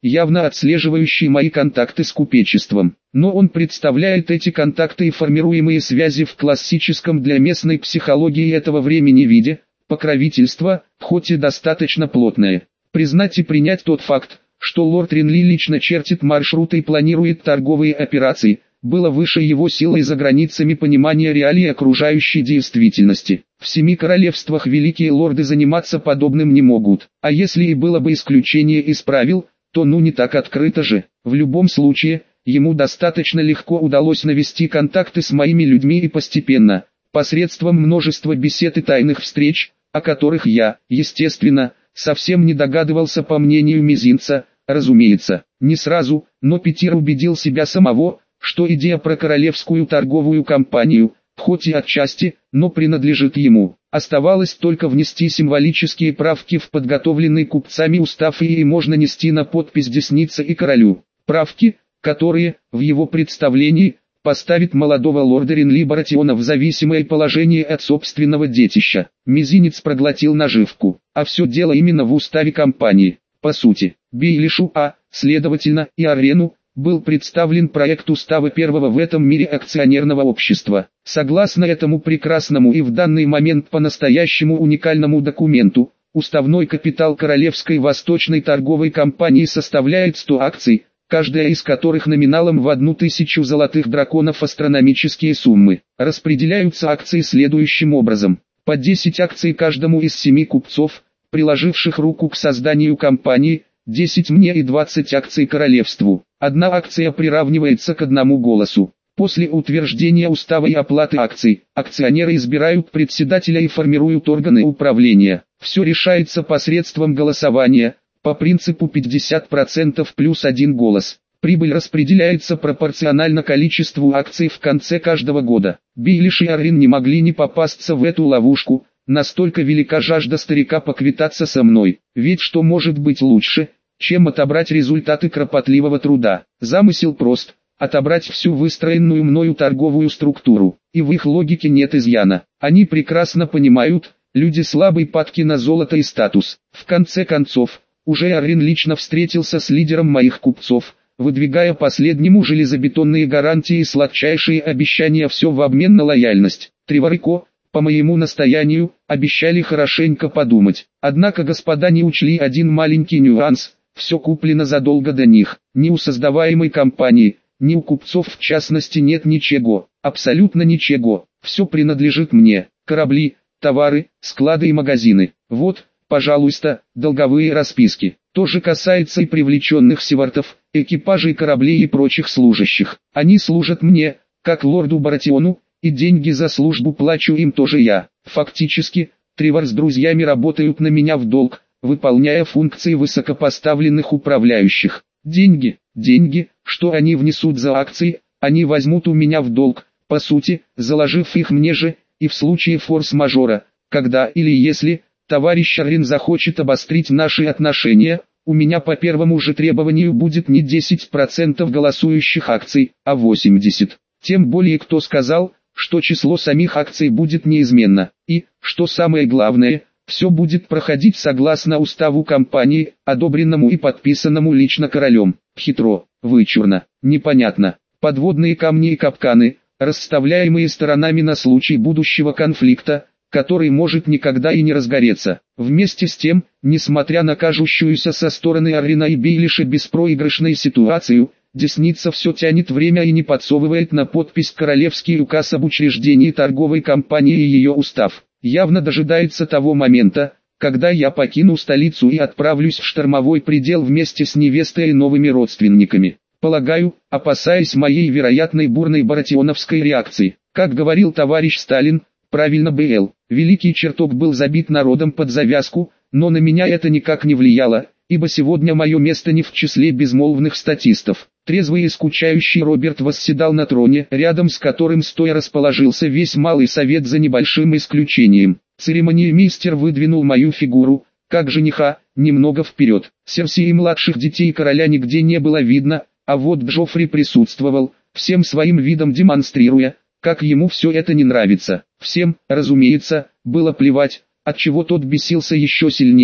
явно отслеживающий мои контакты с купечеством. Но он представляет эти контакты и формируемые связи в классическом для местной психологии этого времени виде покровительства, хоть и достаточно плотное. Признать и принять тот факт, что лорд Ринли лично чертит маршруты и планирует торговые операции, было выше его силы за границами понимания реалий окружающей действительности. В семи королевствах великие лорды заниматься подобным не могут, а если и было бы исключение из правил, то ну не так открыто же. В любом случае, ему достаточно легко удалось навести контакты с моими людьми и постепенно, посредством множества бесед и тайных встреч, о которых я, естественно, совсем не догадывался по мнению мизинца, разумеется, не сразу, но Петир убедил себя самого, что идея про королевскую торговую компанию, хоть и отчасти, но принадлежит ему. Оставалось только внести символические правки в подготовленный купцами устав, и ей можно нести на подпись десница и королю. Правки, которые, в его представлении, поставит молодого лорда Ринли Баратиона в зависимое положение от собственного детища. Мизинец проглотил наживку, а все дело именно в уставе компании. По сути, Бейлишу, а, следовательно, и Арену, был представлен проект устава первого в этом мире акционерного общества. Согласно этому прекрасному и в данный момент по-настоящему уникальному документу, уставной капитал Королевской Восточной торговой компании составляет сто акций, каждая из которых номиналом в одну тысячу золотых драконов. Астрономические суммы. Распределяются акции следующим образом. По десять акций каждому из семи купцов, приложивших руку к созданию компании, десять мне и двадцать акций королевству. Одна акция приравнивается к одному голосу. После утверждения устава и оплаты акций, акционеры избирают председателя и формируют органы управления. Все решается посредством голосования, по принципу пятьдесят процентов плюс один голос. Прибыль распределяется пропорционально количеству акций в конце каждого года. Бейлиш и Аррин не могли не попасться в эту ловушку, настолько велика жажда старика поквитаться со мной. Ведь что может быть лучше, чем отобрать результаты кропотливого труда? Замысел прост: отобрать всю выстроенную мною торговую структуру. И в их логике нет изъяна. Они прекрасно понимают, люди слабой падки на золото и статус. В конце концов, уже Аррин лично встретился с лидером моих купцов, выдвигая последнему железобетонные гарантии и сладчайшие обещания, все в обмен на лояльность. Тревор и Ко, по моему настоянию, обещали хорошенько подумать. Однако господа не учли один маленький нюанс: все куплено задолго до них. Ни у создаваемой компании, ни у купцов в частности нет ничего, абсолютно ничего. Все принадлежит мне: корабли, товары, склады и магазины. Вот, пожалуйста, долговые расписки. То же касается и привлеченных севартов, экипажей кораблей и прочих служащих. Они служат мне, как лорду Баратиону, и деньги за службу плачу им тоже я. Фактически, Тревор с друзьями работают на меня в долг, выполняя функции высокопоставленных управляющих. Деньги, деньги, что они внесут за акции, они возьмут у меня в долг, по сути, заложив их мне же, и в случае форс-мажора, когда или если товарищ Аррин захочет обострить наши отношения, у меня по первому же требованию будет не десять процентов голосующих акций, а восемьдесят процентов. Тем более кто сказал, что число самих акций будет неизменно, и, что самое главное, все будет проходить согласно уставу компании, одобренному и подписанному лично королем. Хитро, вычурно, непонятно. Подводные камни и капканы, расставляемые сторонами на случай будущего конфликта, который может никогда и не разгореться. Вместе с тем, несмотря на кажущуюся со стороны Аррина и Бейлиша беспроигрышной ситуацию, десница все тянет время и не подсовывает на подпись королевский указ об учреждении торговой компании и ее устав. Явно дожидается того момента, когда я покину столицу и отправлюсь в штормовой предел вместе с невестой и новыми родственниками. Полагаю, опасаясь моей вероятной бурной баратионовской реакции. Как говорил товарищ Сталин, правильно Б.Л. Великий чертог был забит народом под завязку, но на меня это никак не влияло, ибо сегодня мое место не в числе безмолвных статистов. Трезвый и скучающий Роберт восседал на троне, рядом с которым стоя расположился весь малый совет за небольшим исключением. Церемониймейстер выдвинул мою фигуру, как жениха, немного вперед. Серси и младших детей короля нигде не было видно, а вот Джоффри присутствовал, всем своим видом демонстрируя, как ему все это не нравится. Всем, разумеется, было плевать, отчего тот бесился еще сильнее,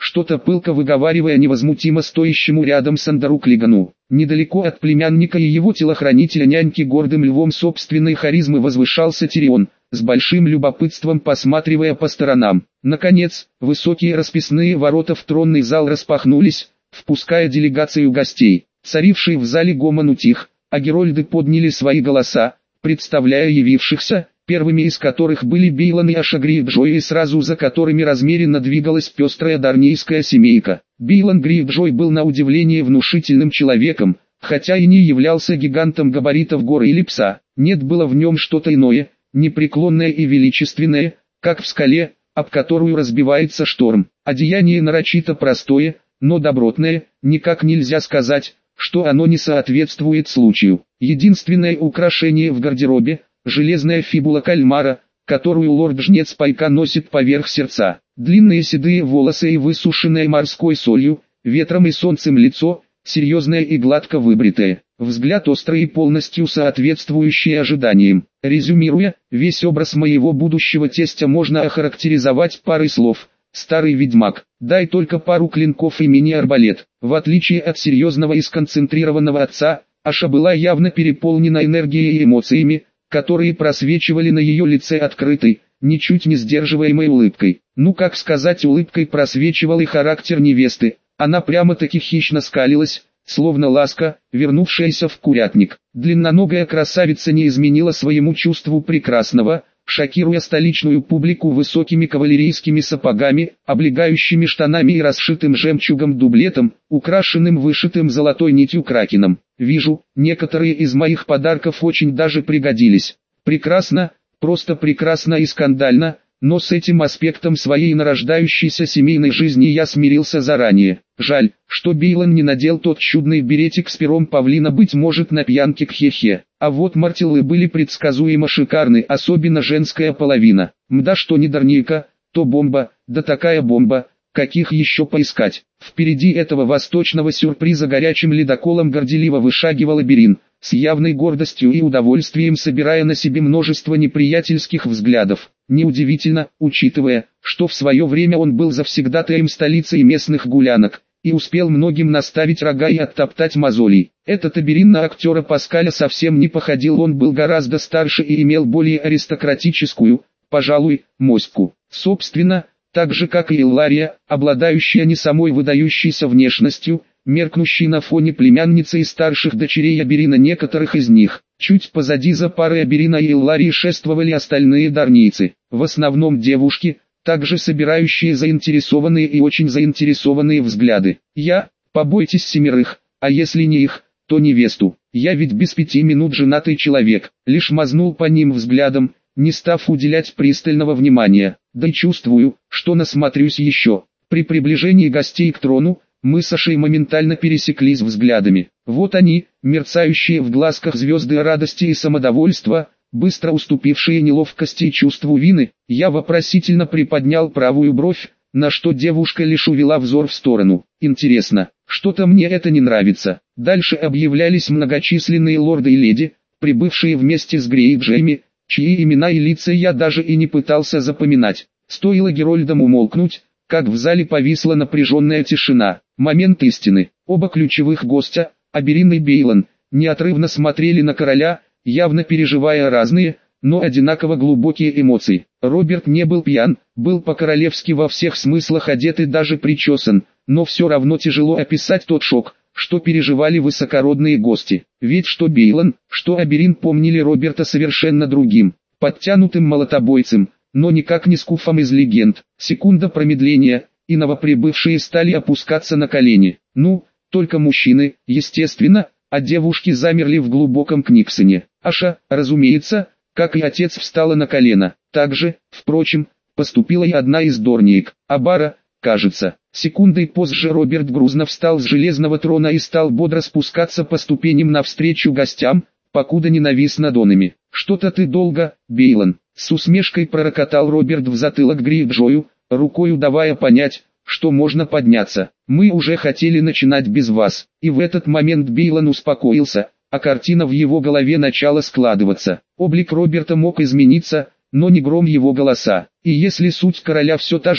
что-то пылко выговаривая невозмутимо стоящему рядом Сандару Клигану. Недалеко от племянника и его телохранителя няньки гордым львом собственной харизмы возвышался Тирион, с большим любопытством посматривая по сторонам. Наконец, высокие расписные ворота в тронный зал распахнулись, впуская делегацию гостей. Царивший в зале гомон утих, а герольды подняли свои голоса, представляя явившихся, первыми из которых были Бейлон и Ашагри Джой, и сразу за которыми размеренно двигалась пестрая дарнийская семейка. Бейлон Грейджой был на удивление внушительным человеком, хотя и не являлся гигантом габаритов горы или пса. Нет, было в нем что-то иное, непреклонное и величественное, как в скале, об которую разбивается шторм. Одеяние нарочито простое, но добротное, никак нельзя сказать, что оно не соответствует случаю. Единственное украшение в гардеробе – железная фибула кальмара, которую лорд-жнец Пайка носит поверх сердца. Длинные седые волосы и высушенное морской солью, ветром и солнцем лицо, серьезное и гладко выбритое. Взгляд острый и полностью соответствующий ожиданиям. Резюмируя, весь образ моего будущего тестя можно охарактеризовать парой слов. Старый ведьмак, дай только пару клинков и мини-арбалет. В отличие от серьезного и сконцентрированного отца, Аша была явно переполнена энергией и эмоциями, которые просвечивали на ее лице открытой, ничуть не сдерживаемой улыбкой. Ну как сказать, улыбкой просвечивал и характер невесты. Она прямо-таки хищно скалилась, словно ласка, вернувшаяся в курятник. Длинноногая красавица не изменила своему чувству прекрасного, шокируя столичную публику высокими кавалерийскими сапогами, облегающими штанами и расшитым жемчугом дублетом, украшенным вышитым золотой нитью кракеном. Вижу, некоторые из моих подарков очень даже пригодились. Прекрасно, просто прекрасно и скандально, но с этим аспектом своей нарождающейся семейной жизни я смирился заранее. Жаль, что Бейлон не надел тот чудный беретик с пером павлина, быть может, на пьянке к хе-хе. А вот мартелы были предсказуемо шикарны, особенно женская половина. Мда, что не дарнейка, то бомба, да такая бомба, каких еще поискать. Впереди этого восточного сюрприза горячим ледоколом горделиво вышагивал Аберин, с явной гордостью и удовольствием собирая на себе множество неприятельских взглядов. Неудивительно, учитывая, что в свое время он был завсегдатаем столицы и местных гулянок, и успел многим наставить рога и оттоптать мозолей. Этот Аберин на актера Паскаля совсем не походил, он был гораздо старше и имел более аристократическую, пожалуй, моську. Собственно, так же как и Иллария, обладающая не самой выдающейся внешностью, меркнущей на фоне племянницы и старших дочерей Аберина, некоторых из них. Чуть позади за парой Аберина и Илларии шествовали остальные дарнийцы, в основном девушки, также собирающие заинтересованные и очень заинтересованные взгляды. Я, побойтесь семерых, а если не их, то невесту. Я ведь без пяти минут женатый человек, лишь мазнул по ним взглядом, не став уделять пристального внимания. Да и чувствую, что насмотрюсь еще. При приближении гостей к трону, мы с Ашей моментально пересеклись взглядами. Вот они, мерцающие в глазках звезды радости и самодовольства, быстро уступившие неловкости и чувству вины. Я вопросительно приподнял правую бровь, на что девушка лишь увела взор в сторону. Интересно, что-то мне это не нравится. Дальше объявлялись многочисленные лорды и леди, прибывшие вместе с Грейджейми, чьи имена и лица я даже и не пытался запоминать. Стоило герольдам умолкнуть, как в зале повисла напряженная тишина. Момент истины. Оба ключевых гостя, Аберин и Бейлон, неотрывно смотрели на короля, явно переживая разные, но одинаково глубокие эмоции. Роберт не был пьян, был по-королевски во всех смыслах одет и даже причесан, но все равно тяжело описать тот шок, что переживали высокородные гости. Ведь что Бейлон, что Аберин помнили Роберта совершенно другим, подтянутым молотобойцем, но никак не скуфом из легенд. Секунда промедления, и новоприбывшие стали опускаться на колени. Ну, только мужчины, естественно, а девушки замерли в глубоком книксоне. Аша, разумеется, как и отец, встала на колено. Так же, впрочем, поступила и одна из дорниек. Абара, кажется. Секундой позже Роберт грузно встал с железного трона и стал бодро спускаться по ступеням навстречу гостям, покуда не навис над онами. «Что-то ты долго, Бейлон», — с усмешкой пророкотал Роберт в затылок Грейджою, рукою давая понять, что можно подняться. «Мы уже хотели начинать без вас». И в этот момент Бейлон успокоился, а картина в его голове начала складываться. Облик Роберта мог измениться, но не гром его голоса. И если суть короля все та же,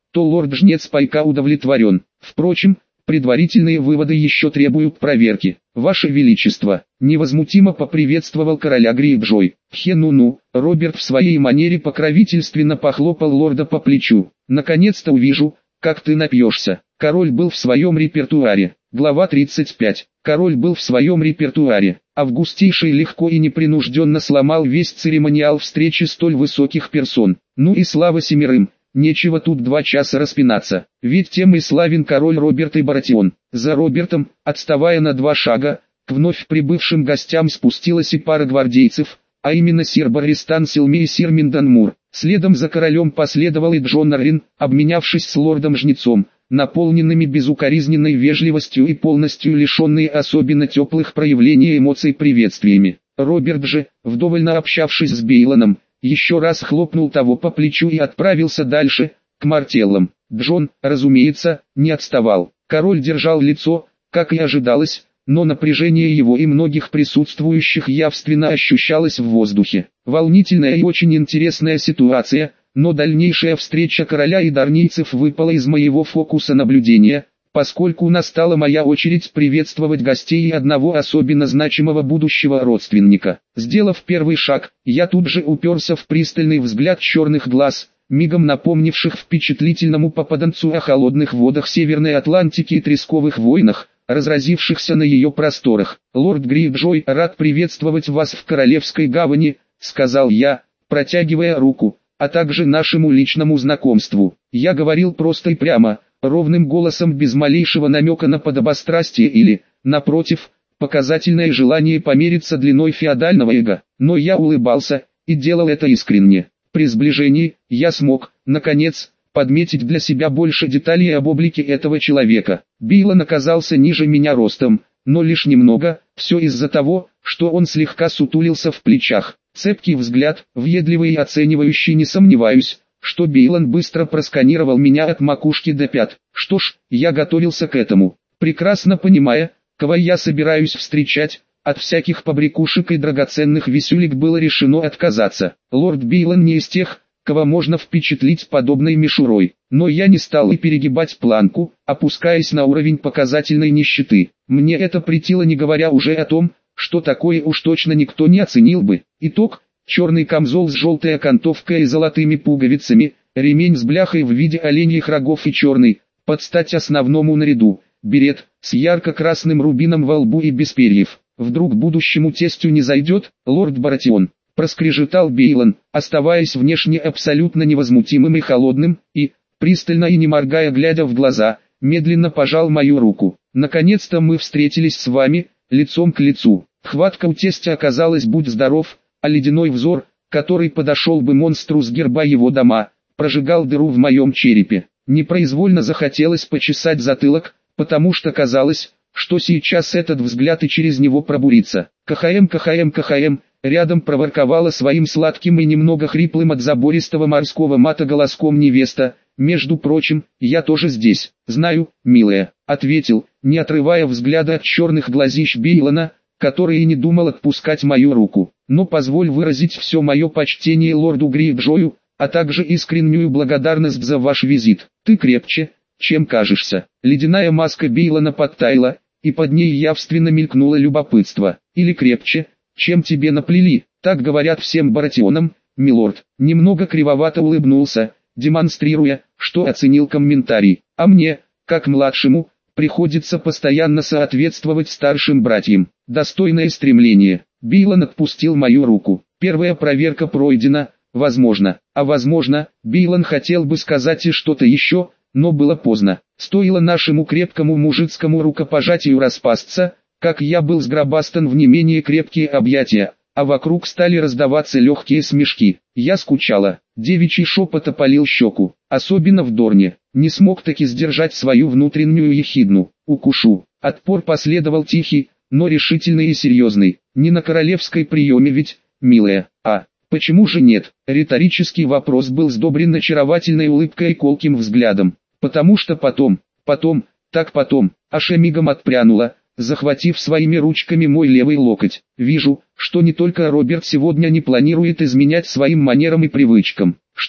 то лорд-жнец Пайка удовлетворен. Впрочем, предварительные выводы еще требуют проверки. Ваше Величество, невозмутимо поприветствовал короля Грейджой. Хе-ну-ну, Роберт в своей манере покровительственно похлопал лорда по плечу. Наконец-то увижу, как ты напьешься. Король был в своем репертуаре. Глава тридцать пять. Король был в своем репертуаре. Августейший легко и непринужденно сломал весь церемониал встречи столь высоких персон. Ну и слава семерым. Нечего тут два часа распинаться, ведь тем и славен король Роберт и Баратион. За Робертом, отставая на два шага, к вновь прибывшим гостям спустилась и пара гвардейцев, а именно сир Барристан Силми и сир Миндан Мур. Следом за королем последовал и Джон Аррин, обменявшись с лордом-жнецом, наполненными безукоризненной вежливостью и полностью лишенные особенно теплых проявлений эмоций приветствиями. Роберт же, вдоволь наобщавшись с Бейлоном, еще раз хлопнул того по плечу и отправился дальше, к Мартеллам. Джон, разумеется, не отставал. Король держал лицо, как и ожидалось, но напряжение его и многих присутствующих явственно ощущалось в воздухе. Волнительная и очень интересная ситуация, но дальнейшая встреча короля и дарнийцев выпала из моего фокуса наблюдения, поскольку настала моя очередь приветствовать гостей и одного особенно значимого будущего родственника. Сделав первый шаг, я тут же уперся в пристальный взгляд черных глаз, мигом напомнивших впечатлительному попаданцу о холодных водах Северной Атлантики и тресковых войнах, разразившихся на ее просторах. «Лорд Грейджой, рад приветствовать вас в Королевской гавани», — сказал я, протягивая руку, а также нашему личному знакомству. Я говорил просто и прямо, ровным голосом без малейшего намека на подобострастие или, напротив, показательное желание помериться длиной феодального эго, но я улыбался, и делал это искренне. При сближении, я смог, наконец, подметить для себя больше деталей об облике этого человека. Бейлон оказался ниже меня ростом, но лишь немного, все из-за того, что он слегка сутулился в плечах. Цепкий взгляд, въедливый и оценивающий, не сомневаюсь, что Бейлон быстро просканировал меня от макушки до пят. Что ж, я готовился к этому, прекрасно понимая, кого я собираюсь встречать. От всяких побрякушек и драгоценных висюлек было решено отказаться. Лорд Бейлон не из тех, кого можно впечатлить подобной мишурой, но я не стал и перегибать планку, опускаясь на уровень показательной нищеты. Мне это претило, не говоря уже о том, что такое уж точно никто не оценил бы. Итог: черный камзол с желтой окантовкой и золотыми пуговицами, ремень с бляхой в виде оленьих рогов и черный, под стать основному наряду, берет, с ярко-красным рубином во лбу и без перьев. Вдруг будущему тестю не зайдет, лорд Баратион, проскрежетал Бейлон, оставаясь внешне абсолютно невозмутимым и холодным, и, пристально и не моргая глядя в глаза, медленно пожал мою руку. Наконец-то мы встретились с вами, лицом к лицу. Хватка у тестя оказалась будь здоров, а ледяной взор, который подошел бы монстру с герба его дома, прожигал дыру в моем черепе. Непроизвольно захотелось почесать затылок, потому что казалось, что сейчас этот взгляд и через него пробурится. КХМ, КХМ, КХМ, рядом проворковала своим сладким и немного хриплым от забористого морского мата голоском невеста. «Между прочим, я тоже здесь». «Знаю, милая», — ответил, не отрывая взгляда от черных глазищ Бейлона, который и не думал отпускать мою руку. «Но позволь выразить все мое почтение лорду Грейджою, а также искреннюю благодарность за ваш визит. Ты крепче, чем кажешься». Ледяная маска Бейлона подтаяла, и под ней явственно мелькнуло любопытство. «Или крепче, чем тебе наплели, так говорят всем баратионам, милорд». Немного кривовато улыбнулся, демонстрируя, что оценил комментарий. «А мне, как младшему, приходится постоянно соответствовать старшим братьям». Достойное стремление. Бейлон отпустил мою руку. Первая проверка пройдена, возможно. А возможно, Бейлон хотел бы сказать и что-то еще, но было поздно. Стоило нашему крепкому мужицкому рукопожатию распасться, как я был сгробастан в не менее крепкие объятия, а вокруг стали раздаваться легкие смешки. Я скучала. Девичий шепот опалил щеку, особенно в Дорне. Не смог таки сдержать свою внутреннюю ехидну. «Укушу». Отпор последовал тихий, но решительный и серьезный. Не на королевской приеме ведь, милая, а... Почему же нет? Риторический вопрос был сдобрен очаровательной улыбкой и колким взглядом. Потому что потом, потом, так потом, Аша мигом отпрянула, захватив своими ручками мой левый локоть. Вижу, что не только Роберт сегодня не планирует изменять своим манерам и привычкам. Что ж,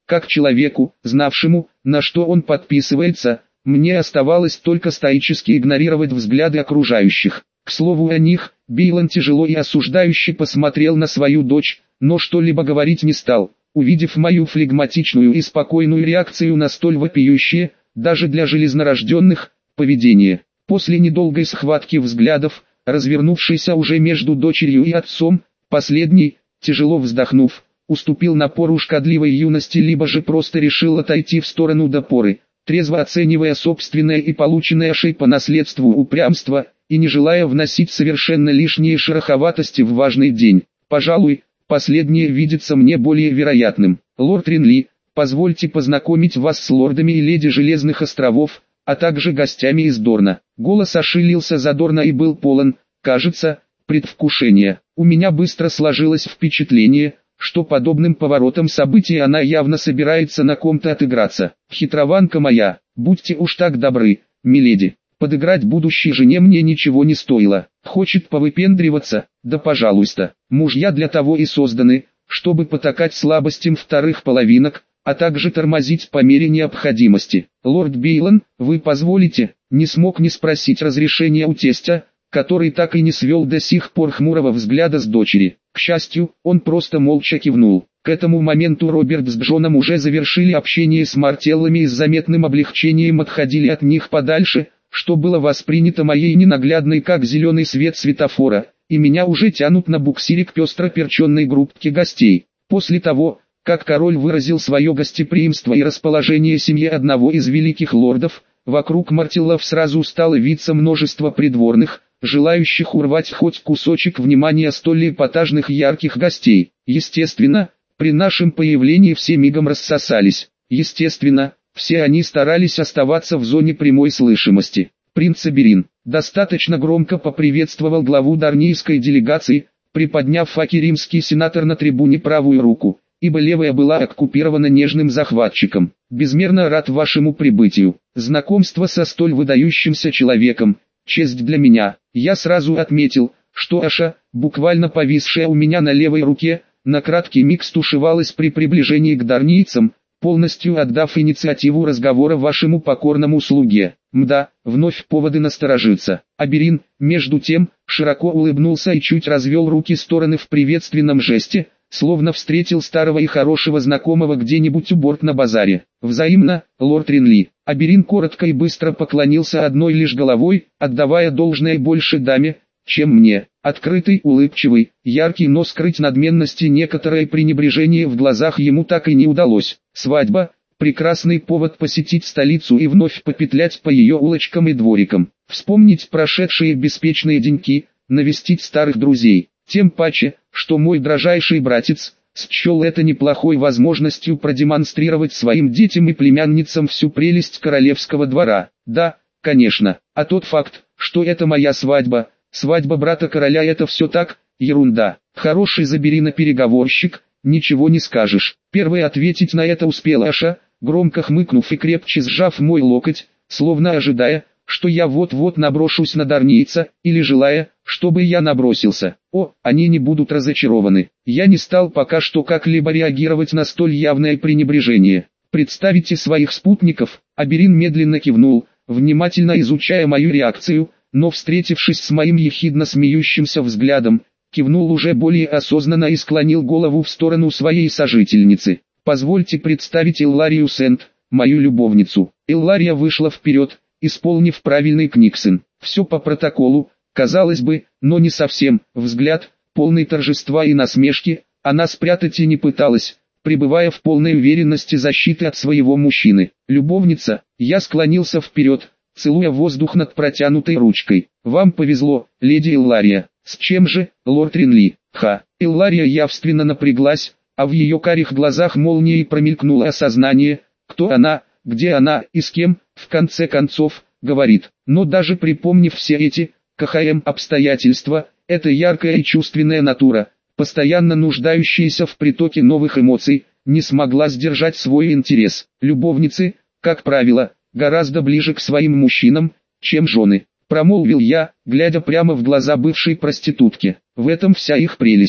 как человеку, знавшему, на что он подписывается, мне оставалось только стоически игнорировать взгляды окружающих. К слову о них, Бейлон тяжело и осуждающе посмотрел на свою дочь, но что-либо говорить не стал. Увидев мою флегматичную и спокойную реакцию на столь вопиющее, даже для железнорожденных, поведение. После недолгой схватки взглядов, развернувшейся уже между дочерью и отцом, последний, тяжело вздохнув, уступил напору шкодливой юности, либо же просто решил отойти в сторону до поры, трезво оценивая собственное и полученное шей по наследству упрямство, и не желая вносить совершенно лишние шероховатости в важный день. Пожалуй, последнее видится мне более вероятным. Лорд Ринли, позвольте познакомить вас с лордами и леди Железных островов, а также гостями из Дорна. Голос ошилился задорно и был полон, кажется, предвкушения. У меня быстро сложилось впечатление, что подобным поворотом событий она явно собирается на ком-то отыграться. Хитрованка моя, будьте уж так добры, миледи. Подыграть будущей жене мне ничего не стоило. Хочет повыпендриваться? Да пожалуйста. Мужья для того и созданы, чтобы потакать слабостям вторых половинок, а также тормозить по мере необходимости. Лорд Бейлон, вы позволите? Не смог не спросить разрешения у тестя, который так и не свел до сих пор хмурого взгляда с дочери. К счастью, он просто молча кивнул. К этому моменту Роберт с Джоном уже завершили общение с Мартеллами и с заметным облегчением отходили от них подальше, что было воспринято моей ненаглядной как зеленый свет светофора, и меня уже тянут на буксире к пестро перченной группке гостей. После того, как король выразил свое гостеприимство и расположение семье одного из великих лордов, вокруг Мартеллов сразу стало виться множество придворных, желающих урвать хоть кусочек внимания столь эпатажных ярких гостей. Естественно, при нашем появлении все мигом рассосались. Естественно, все они старались оставаться в зоне прямой слышимости. Принц Аберин достаточно громко поприветствовал главу дарнийской делегации, приподняв факи римский сенатор на трибуне правую руку, ибо левая была оккупирована нежным захватчиком. Безмерно рад вашему прибытию. Знакомство со столь выдающимся человеком – честь для меня. Я сразу отметил, что Аша, буквально повисшая у меня на левой руке, на краткий миг стушевалась при приближении к дарнийцам, полностью отдав инициативу разговора вашему покорному слуге. Мда, вновь поводы насторожиться. Аберин, между тем, широко улыбнулся и чуть развел руки стороны в приветственном жесте, словно встретил старого и хорошего знакомого где-нибудь у борт на базаре. Взаимно, лорд Ринли. Аберин коротко и быстро поклонился одной лишь головой, отдавая должное больше даме, чем мне. Открытый, улыбчивый, яркий, но скрыть надменности некоторое пренебрежение в глазах ему так и не удалось. Свадьба – прекрасный повод посетить столицу и вновь попетлять по ее улочкам и дворикам. Вспомнить прошедшие беспечные деньки, навестить старых друзей. Тем паче, что мой дрожайший братец счел это неплохой возможностью продемонстрировать своим детям и племянницам всю прелесть королевского двора. Да, конечно, а тот факт, что это моя свадьба, свадьба брата короля, это все так, ерунда. Хороший Заберина-переговорщик, ничего не скажешь. Первый ответить на это успела Аша, громко хмыкнув и крепче сжав мой локоть, словно ожидая, что я вот-вот наброшусь на дарнийца, или желая, чтобы я набросился. О, они не будут разочарованы. Я не стал пока что как-либо реагировать на столь явное пренебрежение. Представите своих спутников. Аберин медленно кивнул, внимательно изучая мою реакцию, но встретившись с моим ехидно смеющимся взглядом, кивнул уже более осознанно и склонил голову в сторону своей сожительницы. Позвольте представить Илларию Сент, мою любовницу. Иллария вышла вперед, исполнив правильный книксон. Все по протоколу, казалось бы, но не совсем. Взгляд, полный торжества и насмешки, она спрятать и не пыталась, пребывая в полной уверенности защиты от своего мужчины. Любовница, я склонился вперед, целуя воздух над протянутой ручкой. Вам повезло, леди Иллария. С чем же, лорд Ринли? Ха. Иллария явственно напряглась, а в ее карих глазах молнией промелькнуло осознание, кто она, где она и с кем, в конце концов, говорит. Но даже припомнив все эти, КХМ обстоятельства, эта яркая и чувственная натура, постоянно нуждающаяся в притоке новых эмоций, не смогла сдержать свой интерес. Любовницы, как правило, гораздо ближе к своим мужчинам, чем жены. Промолвил я, глядя прямо в глаза бывшей проститутки. В этом вся их прелесть.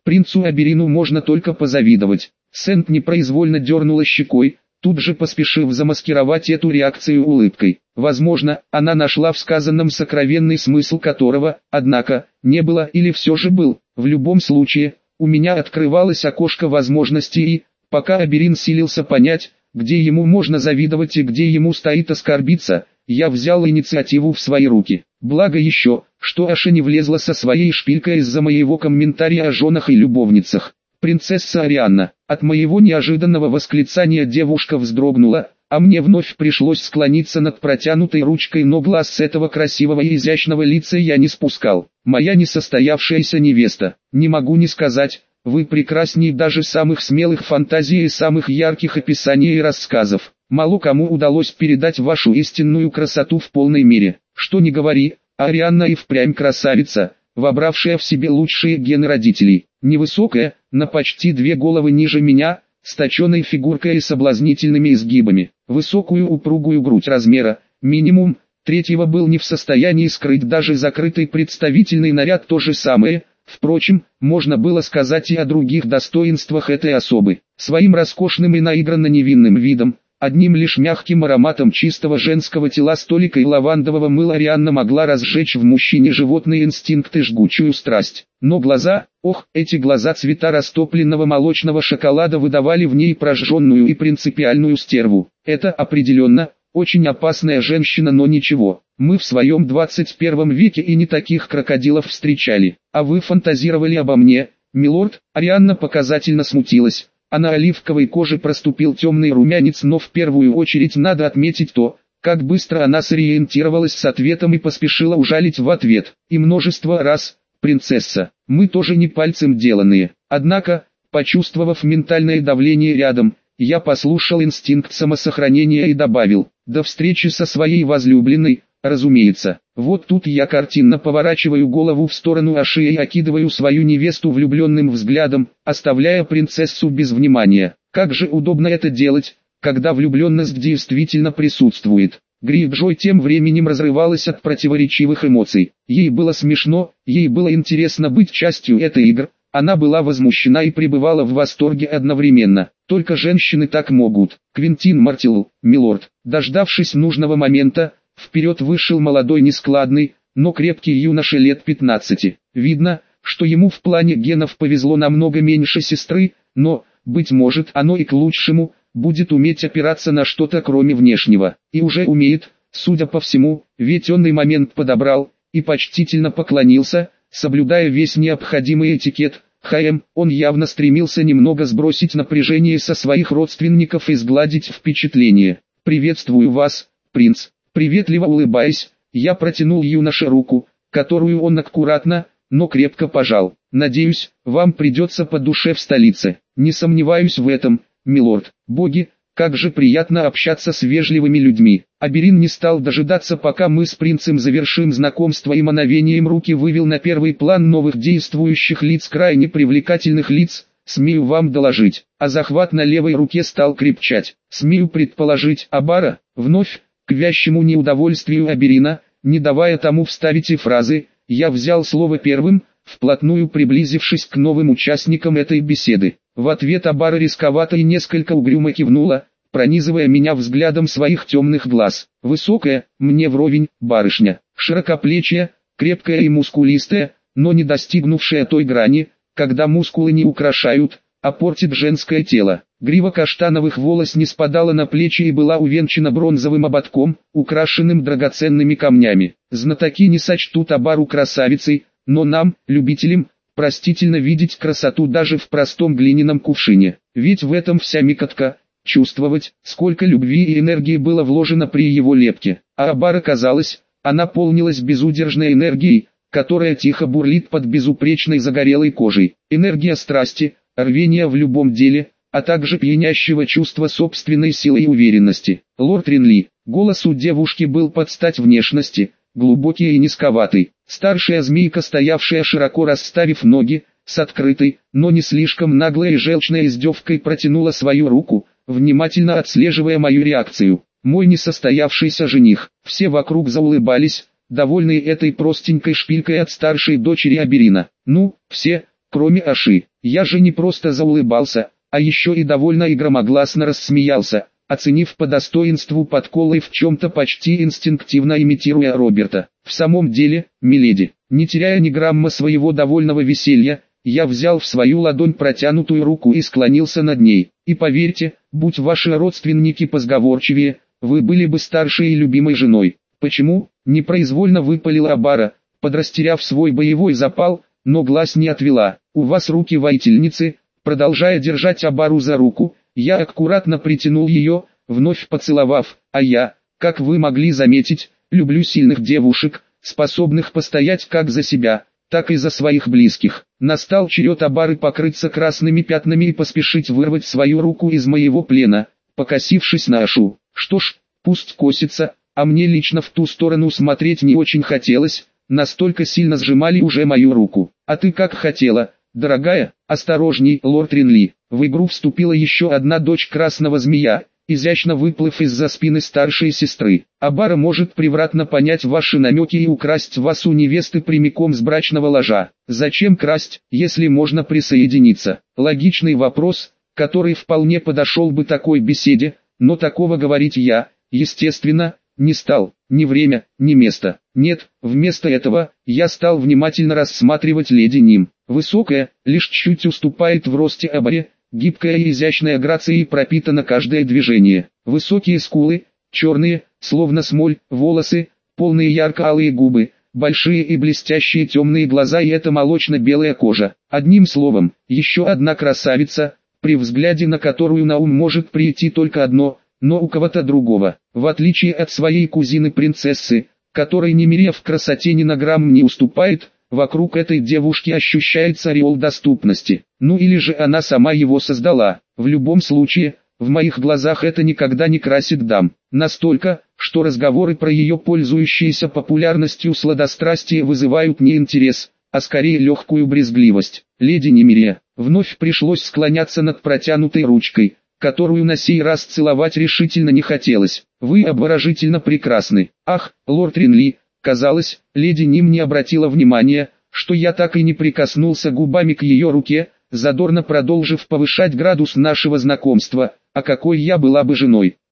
Принцу Аберину можно только позавидовать. Сент непроизвольно дернула щекой, тут же поспешив замаскировать эту реакцию улыбкой. Возможно, она нашла в сказанном сокровенный смысл которого, однако, не было или все же был. В любом случае, у меня открывалось окошко возможностей и, пока Аберин силился понять, где ему можно завидовать и где ему стоит оскорбиться, я взял инициативу в свои руки. Благо еще, что Аша не влезла со своей шпилькой из-за моего комментария о женах и любовницах. Принцесса Арианна, от моего неожиданного восклицания девушка вздрогнула, а мне вновь пришлось склониться над протянутой ручкой, но глаз с этого красивого и изящного лица я не спускал. Моя несостоявшаяся невеста, не могу не сказать, вы прекрасней даже самых смелых фантазий и самых ярких описаний и рассказов. Мало кому удалось передать вашу истинную красоту в полной мере. Что ни говори, Арианна и впрямь красавица, вобравшая в себе лучшие гены родителей. Невысокая, на почти две головы ниже меня, с точеной фигуркой и соблазнительными изгибами. Высокую упругую грудь размера, минимум, третьего был не в состоянии скрыть даже закрытый представительный наряд. То же самое, впрочем, можно было сказать и о других достоинствах этой особы. Своим роскошным и наигранно невинным видом, одним лишь мягким ароматом чистого женского тела столика и лавандового мыла Арианна могла разжечь в мужчине животные инстинкты, жгучую страсть. Но глаза, ох, эти глаза цвета растопленного молочного шоколада выдавали в ней прожженную и принципиальную стерву. Это определенно, очень опасная женщина, но ничего. Мы в своем двадцать первом веке и не таких крокодилов встречали. А вы фантазировали обо мне, милорд? Арианна показательно смутилась. А на оливковой коже проступил темный румянец, но в первую очередь надо отметить то, как быстро она сориентировалась с ответом и поспешила ужалить в ответ. И множество раз, принцесса, мы тоже не пальцем деланные. Однако, почувствовав ментальное давление рядом, я послушал инстинкт самосохранения и добавил: до встречи со своей возлюбленной, разумеется. Вот тут я картинно поворачиваю голову в сторону Аши и окидываю свою невесту влюбленным взглядом, оставляя принцессу без внимания. Как же удобно это делать, когда влюбленность действительно присутствует. Грейджой тем временем разрывалась от противоречивых эмоций. Ей было смешно, ей было интересно быть частью этой игры, она была возмущена и пребывала в восторге одновременно. Только женщины так могут. Квинтин Мартилл, милорд, дождавшись нужного момента, вперед вышел молодой нескладный, но крепкий юноша лет пятнадцати. Видно, что ему в плане генов повезло намного меньше сестры, но, быть может, оно и к лучшему, будет уметь опираться на что-то кроме внешнего. И уже умеет, судя по всему, ведь он и момент подобрал, и почтительно поклонился, соблюдая весь необходимый этикет. Хэм, он явно стремился немного сбросить напряжение со своих родственников и сгладить впечатление. «Приветствую вас, принц». Приветливо улыбаясь, я протянул юноше руку, которую он аккуратно, но крепко пожал. «Надеюсь, вам придется по душе в столице». «Не сомневаюсь в этом, милорд. Боги, как же приятно общаться с вежливыми людьми». Аберин не стал дожидаться, пока мы с принцем завершим знакомство, и мановением руки вывел на первый план новых действующих лиц, крайне привлекательных лиц, смею вам доложить. А захват на левой руке стал крепчать. Смею предположить, Абара, вновь, к вящему неудовольствию Аберина, не давая тому вставить и фразы, я взял слово первым, вплотную приблизившись к новым участникам этой беседы. В ответ Абара рисковато и несколько угрюмо кивнула, пронизывая меня взглядом своих темных глаз. Высокая, мне вровень, барышня, широкоплечья, крепкая и мускулистая, но не достигнувшая той грани, когда мускулы не украшают, а портит женское тело. Грива каштановых волос не спадала на плечи и была увенчана бронзовым ободком, украшенным драгоценными камнями. Знатоки не сочтут Абару красавицей, но нам, любителям, простительно видеть красоту даже в простом глиняном кувшине. Ведь в этом вся микотка, чувствовать, сколько любви и энергии было вложено при его лепке. А Абара, казалось, она полнилась безудержной энергией, которая тихо бурлит под безупречной загорелой кожей. Энергия страсти, рвения в любом деле, а также пьянящего чувства собственной силы и уверенности. Лорд Ринли, голос у девушки был под стать внешности, глубокий и низковатый. Старшая змейка, стоявшая широко расставив ноги, с открытой, но не слишком наглой и желчной издевкой протянула свою руку, внимательно отслеживая мою реакцию. Мой несостоявшийся жених. Все вокруг заулыбались, довольные этой простенькой шпилькой от старшей дочери Аберина. Ну, все, кроме Аши. Я же не просто заулыбался, а еще и довольно и громогласно рассмеялся, оценив по достоинству подколы в чем-то почти инстинктивно имитируя Роберта. В самом деле, миледи, не теряя ни грамма своего довольного веселья, я взял в свою ладонь протянутую руку и склонился над ней. И поверьте, будь ваши родственники позговорчивее, вы были бы старшей и любимой женой. Почему? Непроизвольно выпалила Абара, подрастеряв свой боевой запал, но глаз не отвела. У вас руки воительницы. Продолжая держать Абару за руку, я аккуратно притянул ее, вновь поцеловав, а я, как вы могли заметить, люблю сильных девушек, способных постоять как за себя, так и за своих близких. Настал черед Абары покрыться красными пятнами и поспешить вырвать свою руку из моего плена, покосившись на Ашу. Что ж, пусть косится, а мне лично в ту сторону смотреть не очень хотелось, настолько сильно сжимали уже мою руку. А ты как хотела, дорогая? Осторожней, лорд Ринли. В игру вступила еще одна дочь красного змея, изящно выплыв из-за спины старшей сестры. Абара может превратно понять ваши намеки и украсть вас у невесты прямиком с брачного ложа. Зачем красть, если можно присоединиться? Логичный вопрос, который вполне подошел бы такой беседе, но такого говорить я, естественно, не стал. Ни время, ни место. Нет, вместо этого, я стал внимательно рассматривать леди Ним. Высокая, лишь чуть уступает в росте Абаре, гибкая и изящная грацией пропитана каждое движение. Высокие скулы, черные, словно смоль, волосы, полные ярко-алые губы, большие и блестящие темные глаза и эта молочно-белая кожа. Одним словом, еще одна красавица, при взгляде на которую на ум может прийти только одно, но у кого-то другого. В отличие от своей кузины-принцессы, которой немеря в красоте ни на грамм не уступает, вокруг этой девушки ощущается ореол доступности. Ну или же она сама его создала. В любом случае, в моих глазах это никогда не красит дам. Настолько, что разговоры про ее пользующиеся популярностью сладострастие вызывают не интерес, а скорее легкую брезгливость. Леди Немирия, вновь пришлось склоняться над протянутой ручкой, которую на сей раз целовать решительно не хотелось. Вы обворожительно прекрасны. Ах, лорд Ринли, казалось, леди Ним не обратила внимания, что я так и не прикоснулся губами к ее руке, задорно продолжив повышать градус нашего знакомства, а какой я была бы женой.